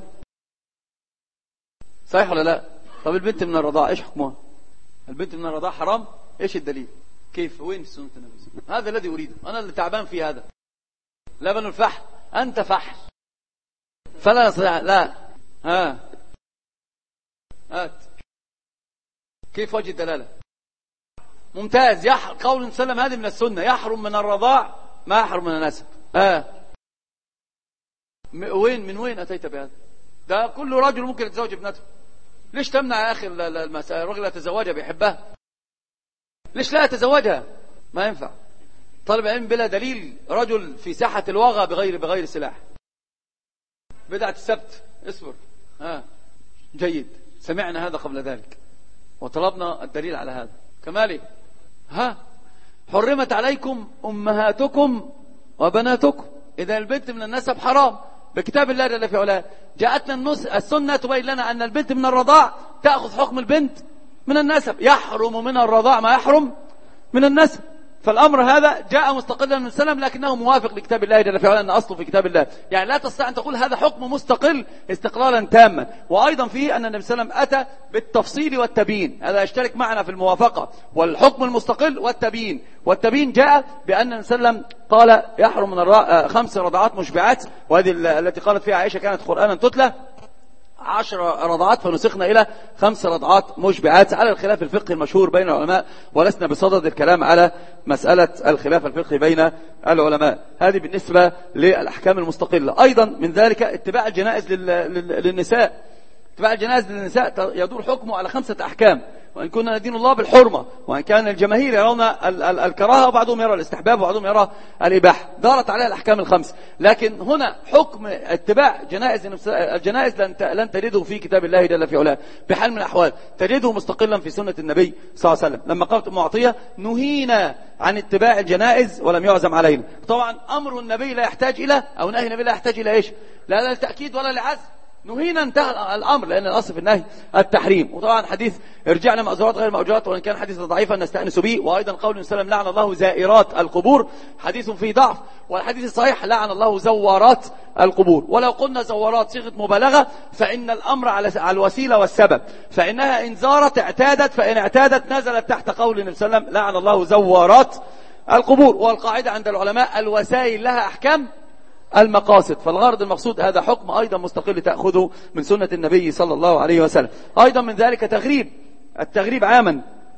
صحيح ولا لا؟ طب البنت من الرضاع ايش حكمها؟ البنت من الرضاع حرام؟ ايش الدليل؟ كيف؟ وين سنة النبي؟ هذا الذي أريده، أنا اللي تعبان في هذا. لبن الفحل، أنت فحل فلا نستطيع. لا، ها هات كيف وجه الدلالة؟ ممتاز. يح... قول النبي صلى الله عليه وسلم هذه من السنة، يحرم من الرضاع ما يحرم من النسب. ها م... وين من وين أتيت بهذا؟ ده كل رجل ممكن يتزوج ابنته. ليش تمنع يا أخي المسألة؟ الرجل يتزوجها بيحبها، ليش لا يتزوجها؟ ما ينفع. طالب علم بلا دليل، رجل في ساحة الوغى بغير بغير سلاح. بدعة السبت، اصبر. ها جيد، سمعنا هذا قبل ذلك وطلبنا الدليل على هذا. كمالي، ها حرمت عليكم أمهاتكم وبناتكم. إذا البنت من النسب حرام بكتاب الله جل في علاه. جاءتنا السنة تبين لنا أن البنت من الرضاع تأخذ حكم البنت من النسب. يحرم من الرضاع ما يحرم من النسب. فالأمر هذا جاء مستقلا من السلام، لكنه موافق لكتاب الله جل في علاه، أن أصله في كتاب الله. يعني لا تستطيع أن تقول هذا حكم مستقل استقلالا تاما. وأيضا فيه أن النبي صلى الله عليه وسلم أتى بالتفصيل والتبيين، هذا يشترك معنا في الموافقة والحكم المستقل والتبيين. والتبيين جاء بأن النبي صلى الله عليه وسلم قال يحرم من الرا... خمس رضعات مشبعات، وهذه التي قالت فيها عائشة كانت قرآنا تتلى، عشر رضعات فنسخنا إلى خمس رضعات مشبعات، على الخلاف الفقهي المشهور بين العلماء، ولسنا بصدد الكلام على مسألة الخلاف الفقهي بين العلماء. هذه بالنسبة للأحكام المستقلة. أيضا من ذلك اتباع الجنائز للنساء. اتباع الجنائز للنساء يدور حكمه على خمسة أحكام. وإن كنا ندين الله بالحرمة، وإن كان الجماهير يرون ال ال الكراهة وبعضهم يرى الاستحباب وبعضهم يرى الإباحة، دارت عليها الأحكام الخمس. لكن هنا حكم اتباع جنائز الجنائز لن لن تجده في كتاب الله جل في علاه بحال من الأحوال، تجده مستقلا في سنة النبي صلى الله عليه وسلم. لما قالت أم عطية نهينا عن اتباع الجنائز ولم يعزم علينا. طبعا أمر النبي لا يحتاج إلى، أو نهي النبي لا يحتاج إلى إيش؟ لا لا التأكيد ولا لعزم، نهينا انتهى الأمر، لأن الأصل في النهي التحريم. وطبعا حديث ارجعنا مأزورات غير مأجورات، وإن كان حديثا ضعيفا نستأنس به. وأيضا قول النبي صلى الله عليه وسلم لعن الله زائرات القبور، حديث فيه ضعف. والحديث الصحيح لعن الله زوارات القبور. ولو قلنا زوارات صيغة مبالغة فإن الأمر على الوسيلة والسبب، فإنها إن زارت اعتادت، فإن اعتادت نزلت تحت قول النبي صلى الله عليه وسلم لعن الله زوارات القبور. والقاعدة عند العلماء الوسائل لها أحكام المقاصد، فالغرض المقصود هذا حكم أيضا مستقل تأخذه من سنة النبي صلى الله عليه وسلم. أيضا من ذلك تغريب، التغريب عاما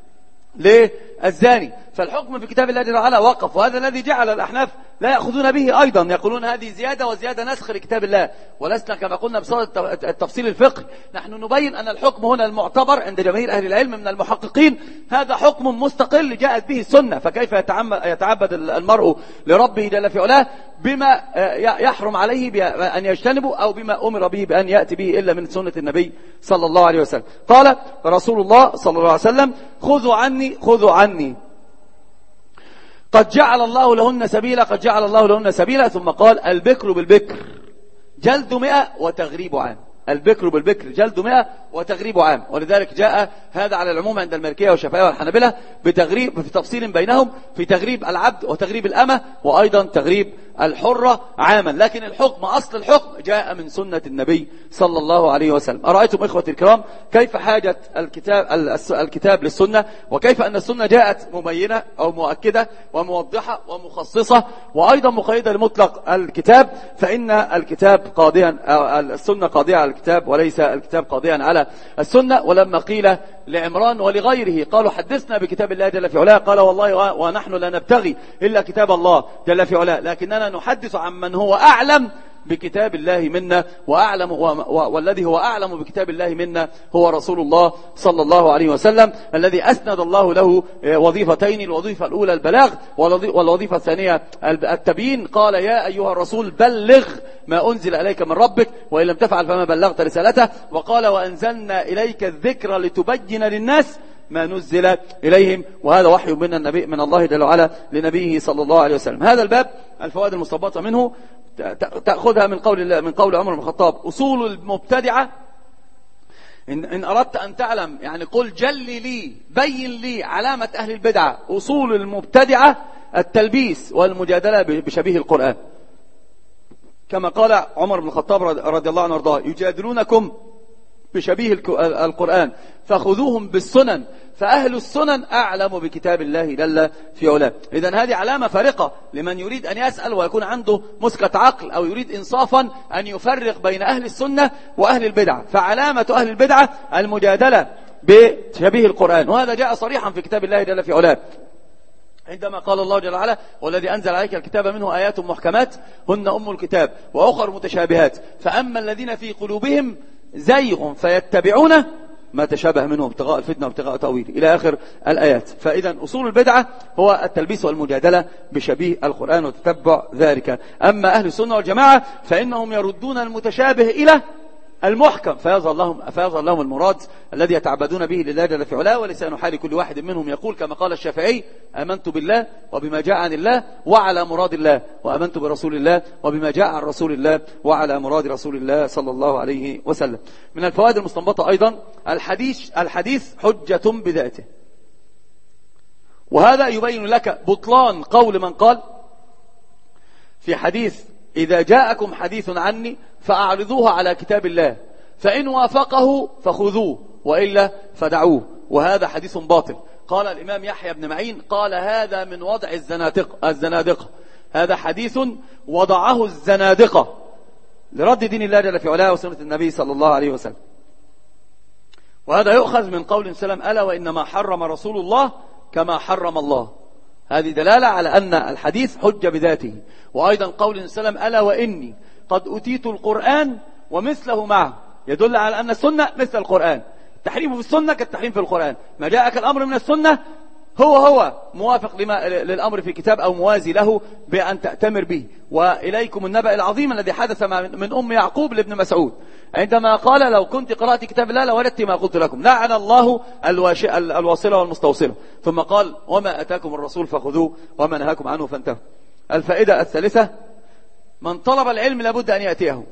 للزاني، فالحكم في كتاب الله جل وعلا وقف، وهذا الذي جعل الأحناف لا يأخذون به أيضا، يقولون هذه زيادة وزيادة نسخ لكتاب الله. ولسنا كما قلنا بصورة التفصيل الفقهي، نحن نبين أن الحكم هنا المعتبر عند جماهير أهل العلم من المحققين هذا حكم مستقل جاءت به السنة. فكيف يتعبد المرء لربه جل في علاه بما يحرم عليه بأن يجتنبه، أو بما أمر به بأن يأتي به إلا من سنة النبي صلى الله عليه وسلم. قال رسول الله صلى الله عليه وسلم خذوا عني خذوا عني قد جعل الله لهن سبيلا قد جعل الله لهن سبيلا. ثم قال البكر بالبكر جلد مئة وتغريب عام، البكر بالبكر جلد مئة وتغريب عام. ولذلك جاء هذا على العموم عند المالكية والشافعية والحنابلة بتغريب في تفصيل بينهم في تغريب العبد وتغريب الأمة وأيضا تغريب الحرة عاما. لكن الحكم أصل الحكم جاء من سنة النبي صلى الله عليه وسلم. أرأيتم إخوتي الكرام كيف حاجة الكتاب الكتاب للسنة، وكيف أن السنة جاءت مبينة أو مؤكدة وموضحة ومخصصة وأيضا مقيدة لمطلق الكتاب، فإن الكتاب قاضيا السنة قاضية على الكتاب وليس الكتاب قاضيا على السنة. ولما قيل لعمران ولغيره قالوا حدثنا بكتاب الله جل في علاه، قال والله ونحن لا نبتغي إلا كتاب الله جل في علاه، لكننا نحدث عن من هو أعلم بكتاب الله منا وأعلم، والذي هو أعلم بكتاب الله منا هو رسول الله صلى الله عليه وسلم، الذي أسند الله له وظيفتين، الوظيفة الأولى البلاغ والوظيفة الثانية التبيين. قال يا أيها الرسول بلغ ما أنزل إليك من ربك وإن لم تفعل فما بلغت رسالته. وقال وأنزلنا إليك الذكر لتبين للناس ما نزل إليهم، وهذا وحي من النبي من الله جل وعلا لنبيه صلى الله عليه وسلم. هذا الباب الفوائد المستنبطة منه تأخذها من قول من قول عمر بن الخطاب أصول المبتدعة. إن, إن أردت أن تعلم يعني قل جل لي بين لي علامة أهل البدعة. أصول المبتدعة التلبيس والمجادلة بشبيه القرآن، كما قال عمر بن الخطاب رضي الله عنه وارضاه يجادلونكم بشبيه القرآن فخذوهم بالسنن فأهل السنن أعلم بكتاب الله جل في علاه. إذن هذه علامة فارقة لمن يريد أن يسأل ويكون عنده مسكة عقل أو يريد إنصافا أن يفرق بين أهل السنة وأهل البدعة. فعلامة أهل البدعة المجادلة بشبيه القرآن، وهذا جاء صريحا في كتاب الله جل في علاه عندما قال الله جل وعلا والذي أنزل عليك الكتاب منه آيات محكمات هن أم الكتاب وأخر متشابهات فأما الذين في قلوبهم زيغ فيتبعون ما تشابه منه ابتغاء الفتنة وابتغاء تأويله إلى آخر الآيات. فإذا أصول البدعة هو التلبيس والمجادلة بشبيه القرآن وتتبع ذلك. أما أهل السنة والجماعة فإنهم يردون المتشابه إلى المحكم فيظهر لهم فيظهر لهم المراد الذي يتعبدون به لله جل في علاه. ولسان حال كل واحد منهم يقول كما قال الشافعي آمنت بالله وبما جاء عن الله وعلى مراد الله، وآمنت برسول الله وبما جاء عن رسول الله وعلى مراد رسول الله صلى الله عليه وسلم. من الفوائد المستنبطة أيضا الحديث الحديث حجة بذاته، وهذا يبين لك بطلان قول من قال في حديث إذا جاءكم حديث عني فأعرضوه على كتاب الله فإن وافقه فخذوه وإلا فدعوه، وهذا حديث باطل. قال الإمام يحيى بن معين قال هذا من وضع الزنادقة الزنادقة هذا حديث وضعه الزنادقة لرد دين الله جل في علاه وسنة النبي صلى الله عليه وسلم. وهذا يؤخذ من قول سلم ألا وإنما حرم رسول الله كما حرم الله. هذه دلالة على أن الحديث حجة بذاته. وأيضا قول سلم ألا وإني قد أتيت القرآن ومثله معه يدل على أن السنة مثل القرآن. تحريمه في السنة كالتحريم في القرآن. ما جاءك الأمر من السنة هو هو موافق لما للأمر في كتاب أو موازي له بأن تأتمر به. وإليكم النبأ العظيم الذي حدث من أم يعقوب لابن مسعود عندما قال لو كنت قرأت كتاب الله لوجدت ما قلت لكم لعن الله الواصلة والمستوصلة. ثم قال وما أتاكم الرسول فخذوه وما نهاكم عنه فانتهوا. الفائدة الثالثة من طلب العلم لابد أن يأتيه.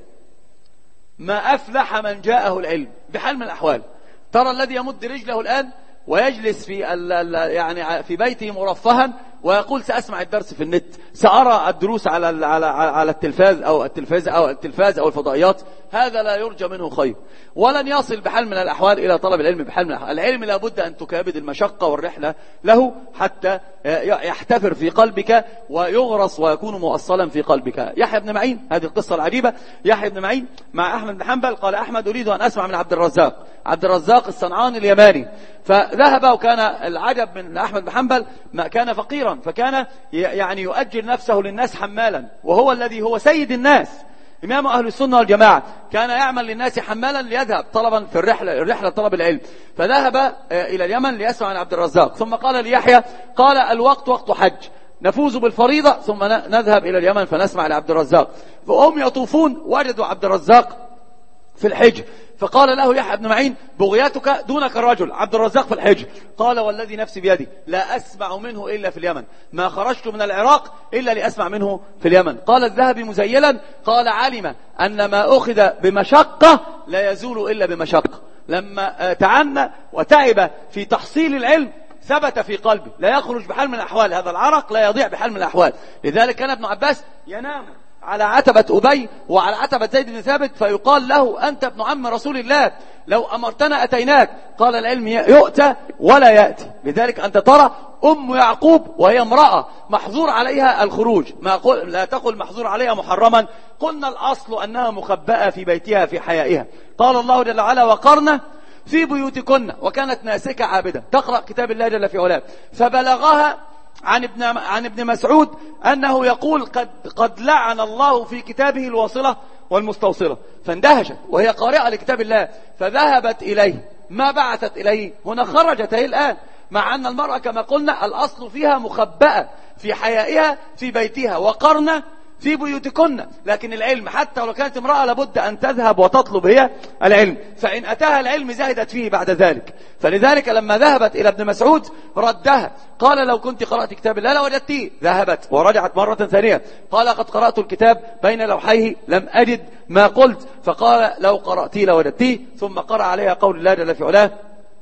ما أفلح من جاءه العلم بحال من الأحوال. ترى الذي يمد رجله الآن ويجلس في ال يعني في بيته مرفها ويقول سأسمع الدرس في النت، سأرى الدروس على على على التلفاز أو التلفاز أو التلفاز أو الفضائيات، هذا لا يرجى منه خير ولن يصل بحال من الأحوال إلى طلب العلم بحال من الأحوال. العلم لابد أن تكابد المشقة والرحلة له حتى يحتفر في قلبك ويغرس ويكون مؤصلا في قلبك. يحيى بن معين، هذه القصة العجيبة، يحيى بن معين مع أحمد بن حنبل قال أحمد أريد أن أسمع من عبد الرزاق، عبد الرزاق الصنعاني اليماني. فذهب، وكان العجب من أحمد بن حنبل ما كان فقيرا، فكان يعني يؤجر نفسه للناس حمالا، وهو الذي هو سيد الناس إمام أهل السنة والجماعة، كان يعمل للناس حمالا ليذهب طلبا في الرحلة الرحلة طلب العلم. فذهب إلى اليمن ليسمع عن عبد الرزاق، ثم قال ليحيى قال الوقت وقت حج نفوز بالفريضة ثم نذهب إلى اليمن فنسمع لعبد الرزاق. فهم يطوفون وجدوا عبد الرزاق في الحج، فقال له يحيى بن معين بغيتك دونك الرجل عبد الرزاق في الحج. قال والذي نفسي بيدي لا أسمع منه إلا في اليمن، ما خرجت من العراق إلا لأسمع منه في اليمن. قال الذهبي مزيلا قال علم أن ما أخذ بمشقة لا يزول إلا بمشقة. لما تعنى وتعب في تحصيل العلم ثبت في قلبه، لا يخرج بحال من الأحوال، هذا العرق لا يضيع بحال من الأحوال. لذلك كان ابن عباس ينام على عتبة أبي وعلى عتبة زيد بن ثابت فيقال له أنت ابن عم رسول الله، لو أمرتنا أتيناك. قال العلم يؤتى ولا يأتي. لذلك أنت ترى أم يعقوب وهي امرأة محظور عليها الخروج، ما قل لا تقل محظور عليها محرما، قلنا الأصل أنها مخبأة في بيتها في حيائها. قال الله جل وعلا وقرن في بيوتكن، وكانت ناسكة عابدة تقرأ كتاب الله جل في علاه. فبلغها عن ابن عن ابن مسعود أنه يقول قد قد لعن الله في كتابه الواصلة والمستوصلة، فاندهشت وهي قارئة لكتاب الله فذهبت إليه. ما بعثت إليه هنا، خرجت هي الآن، مع أن المرأة كما قلنا الأصل فيها مخبأة في حيائها في بيتها، وقرن في بيوتكن. لكن العلم حتى ولو كانت امرأة لابد أن تذهب وتطلب هي العلم، فإن أتاها العلم زهدت فيه بعد ذلك. فلذلك لما ذهبت إلى ابن مسعود ردها، قال لو كنت قرأت كتاب الله لوجدتيه. ذهبت ورجعت مرة ثانية، قال قد قرأت الكتاب بين لوحيه لم أجد ما قلت. فقال لو قرأتيه لوجدتيه. ثم قرأ عليها قول الله جل في علاه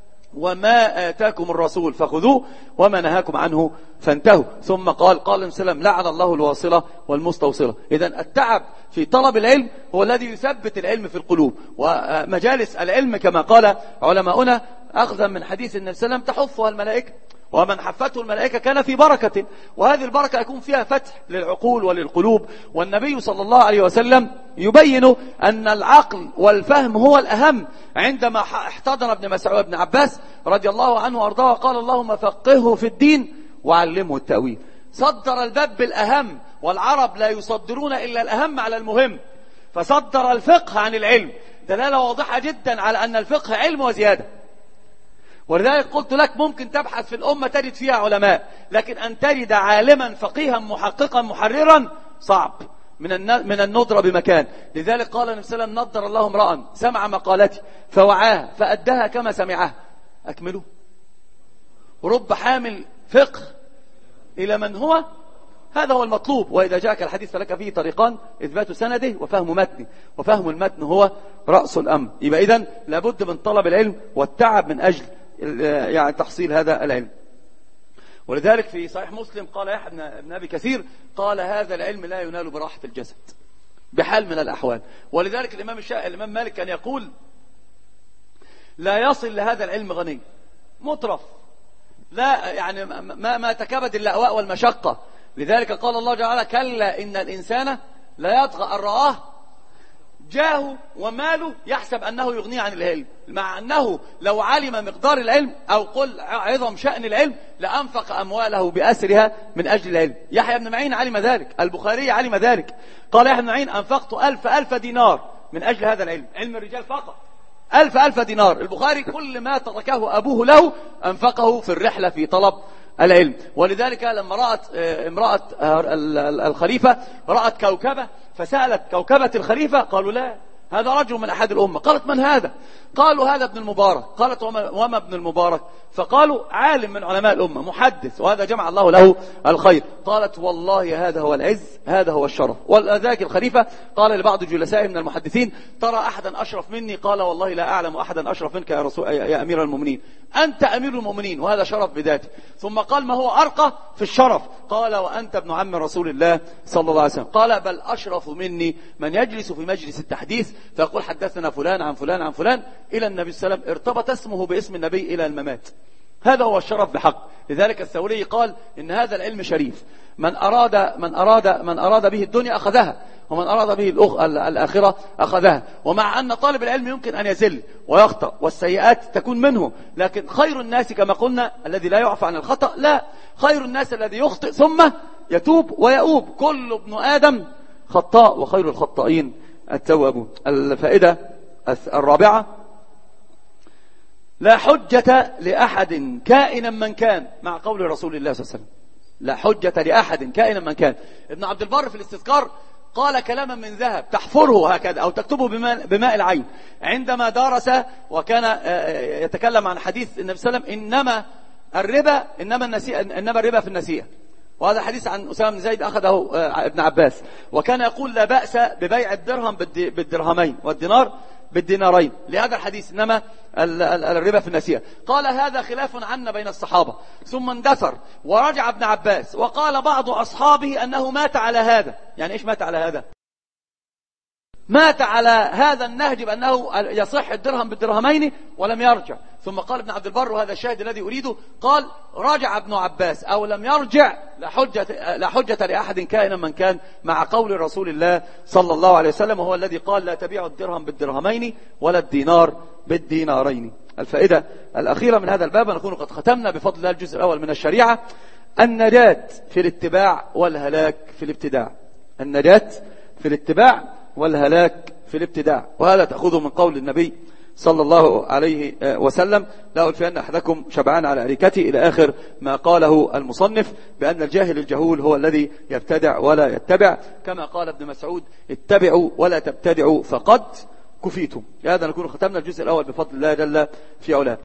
وما آتاكم الرسول فخذوه وما نهاكم عنه فانتهوا. ثم قال قال السلام لعن الله الواصلة والمستوصلة. إذن التعب في طلب العلم هو الذي يثبت العلم في القلوب. ومجالس العلم كما قال علماؤنا أخذا من حديث النبي صلى الله عليه وسلم تحفها الملائكة، ومن حفته الملائكة كان في بركة، وهذه البركة يكون فيها فتح للعقول وللقلوب. والنبي صلى الله عليه وسلم يبين أن العقل والفهم هو الأهم. عندما احتضن ابن مسعود ابن عباس رضي الله عنه وارضاه قال اللهم فقهه في الدين وعلمه التأويل. صدر الباب بالأهم، والعرب لا يصدرون إلا الأهم على المهم، فصدر الفقه عن العلم، دلالة واضحة جدا على أن الفقه علم وزيادة. ولذلك قلت لك ممكن تبحث في الأمة تجد فيها علماء، لكن أن تجد عالما فقيها محققا محررا صعب، من من الندرة بمكان. لذلك قال النبي صلى الله عليه وسلم نضر الله امرأ سمع مقالتي فوعاها فأداها كما سمعها. أكملوا. رب حامل فقه إلى من هو، هذا هو المطلوب. وإذا جاءك الحديث فلك فيه طريقان، إثبات سنده وفهم متنه، وفهم المتن هو رأس الأمر. يبقى إذن لابد من طلب العلم والتعب من أجل يعني تحصيل هذا العلم. ولذلك في صحيح مسلم قال يحيى بن أبي كثير قال هذا العلم لا ينال براحة الجسد بحال من الأحوال. ولذلك الإمام الشافعي الإمام مالك كان يقول لا يصل لهذا العلم غني مطرف، لا يعني ما ما تكبد اللأواء والمشقة. لذلك قال الله تعالى كلا إن الإنسان لا يطغى أن رآه جاهه وماله يحسب أنه يغني عن العلم، مع أنه لو علم مقدار العلم أو قل عظم شأن العلم لأنفق أمواله بأسرها من أجل العلم. يحيى بن معين علم ذلك، البخاري علم ذلك، قال يحيى بن معين أنفقت ألف ألف دينار من أجل هذا العلم، علم الرجال فقط. ألف ألف دينار. البخاري كل ما تركه أبوه له أنفقه في الرحلة في طلب العلم. ولذلك لما رأت امرأة الخليفة رأت كوكبة فسألت كوكبة الخليفة، قالوا لا، هذا رجل من أحد الأمة. قالت من هذا؟ قالوا هذا ابن المبارك. قالت وما, وما ابن المبارك؟ فقالوا عالم من علماء الأمة، محدث، وهذا جمع الله له الخير. قالت والله هذا هو العز، هذا هو الشرف. ولذلك الخليفة قال لبعض جلسائه من المحدثين ترى أحدا أشرف مني؟ قال والله لا أعلم أحدا أشرف منك يا, رسول يا أمير المؤمنين، أنت أمير المؤمنين وهذا شرف بذاته. ثم قال ما هو أرقى في الشرف؟ قال وأنت ابن عم رسول الله صلى الله عليه وسلم. قال بل أشرف مني من يجلس في مجلس التحديث فيقول حدثنا فلان عن فلان عن فلان إلى النبي صلى الله عليه وسلم، ارتبط اسمه باسم النبي إلى الممات. هذا هو الشرف بحق. لذلك الثوري قال إن هذا العلم شريف، من أراد من أراد من أراد به الدنيا أخذها، ومن أراد به الآخرة أخذها. ومع أن طالب العلم يمكن أن يزل ويخطأ والسيئات تكون منه، لكن خير الناس كما قلنا الذي لا يعفى عن الخطأ، لا، خير الناس الذي يخطئ ثم يتوب ويؤوب. كل ابن آدم خطاء وخير الخطائين التوابون. الفائدة الرابعة: لا حجة لأحد كائنا من كان، مع قول رسول الله صلى الله عليه وسلم لا حجة لأحد كائنا من كان. ابن عبد البر في الاستذكار قال كلاما من ذهب تحفره هكذا أو تكتبه بماء, بماء العين عندما درس وكان يتكلم عن حديث النبي صلى الله عليه وسلم إنما الربا إنما النسيئة إنما الربا في النسيئة. وهذا حديث عن أسامة بن زيد أخذه ابن عباس، وكان يقول لا بأس ببيع الدرهم بالدرهمين والدينار بالدينارين، لهذا الحديث إنما الربا في النسيئة. قال هذا خلاف عنا بين الصحابة. ثم اندثر ورجع ابن عباس وقال بعض أصحابه أنه مات على هذا. يعني إيش مات على هذا؟ مات على هذا النهج بأنه يصح الدرهم بالدرهمين ولم يرجع. ثم قال ابن عبد البر، وهذا الشاهد الذي أريده، قال رجع ابن عباس أو لم يرجع لا حجة, لا حجة لأحد كائنا من كان، مع قول رسول الله صلى الله عليه وسلم، وهو الذي قال لا تبيع الدرهم بالدرهمين ولا الدينار بالدينارين. الفائدة الأخيرة من هذا الباب نكون قد ختمنا بفضل الله الجزء الأول من الشريعة: النجاة في الاتباع والهلاك في الابتداع. النجاة في الاتباع والهلاك في الابتداع. وهذا تأخذه من قول النبي صلى الله عليه وسلم: لا ألفين أحدكم شبعان على أريكته، إلى آخر ما قاله المصنف، بأن الجاهل الجهول هو الذي يبتدع ولا يتبع، كما قال ابن مسعود: اتبعوا ولا تبتدعوا فقد كفيتم. هذا نكون ختمنا الجزء الأول بفضل الله جل في علاه.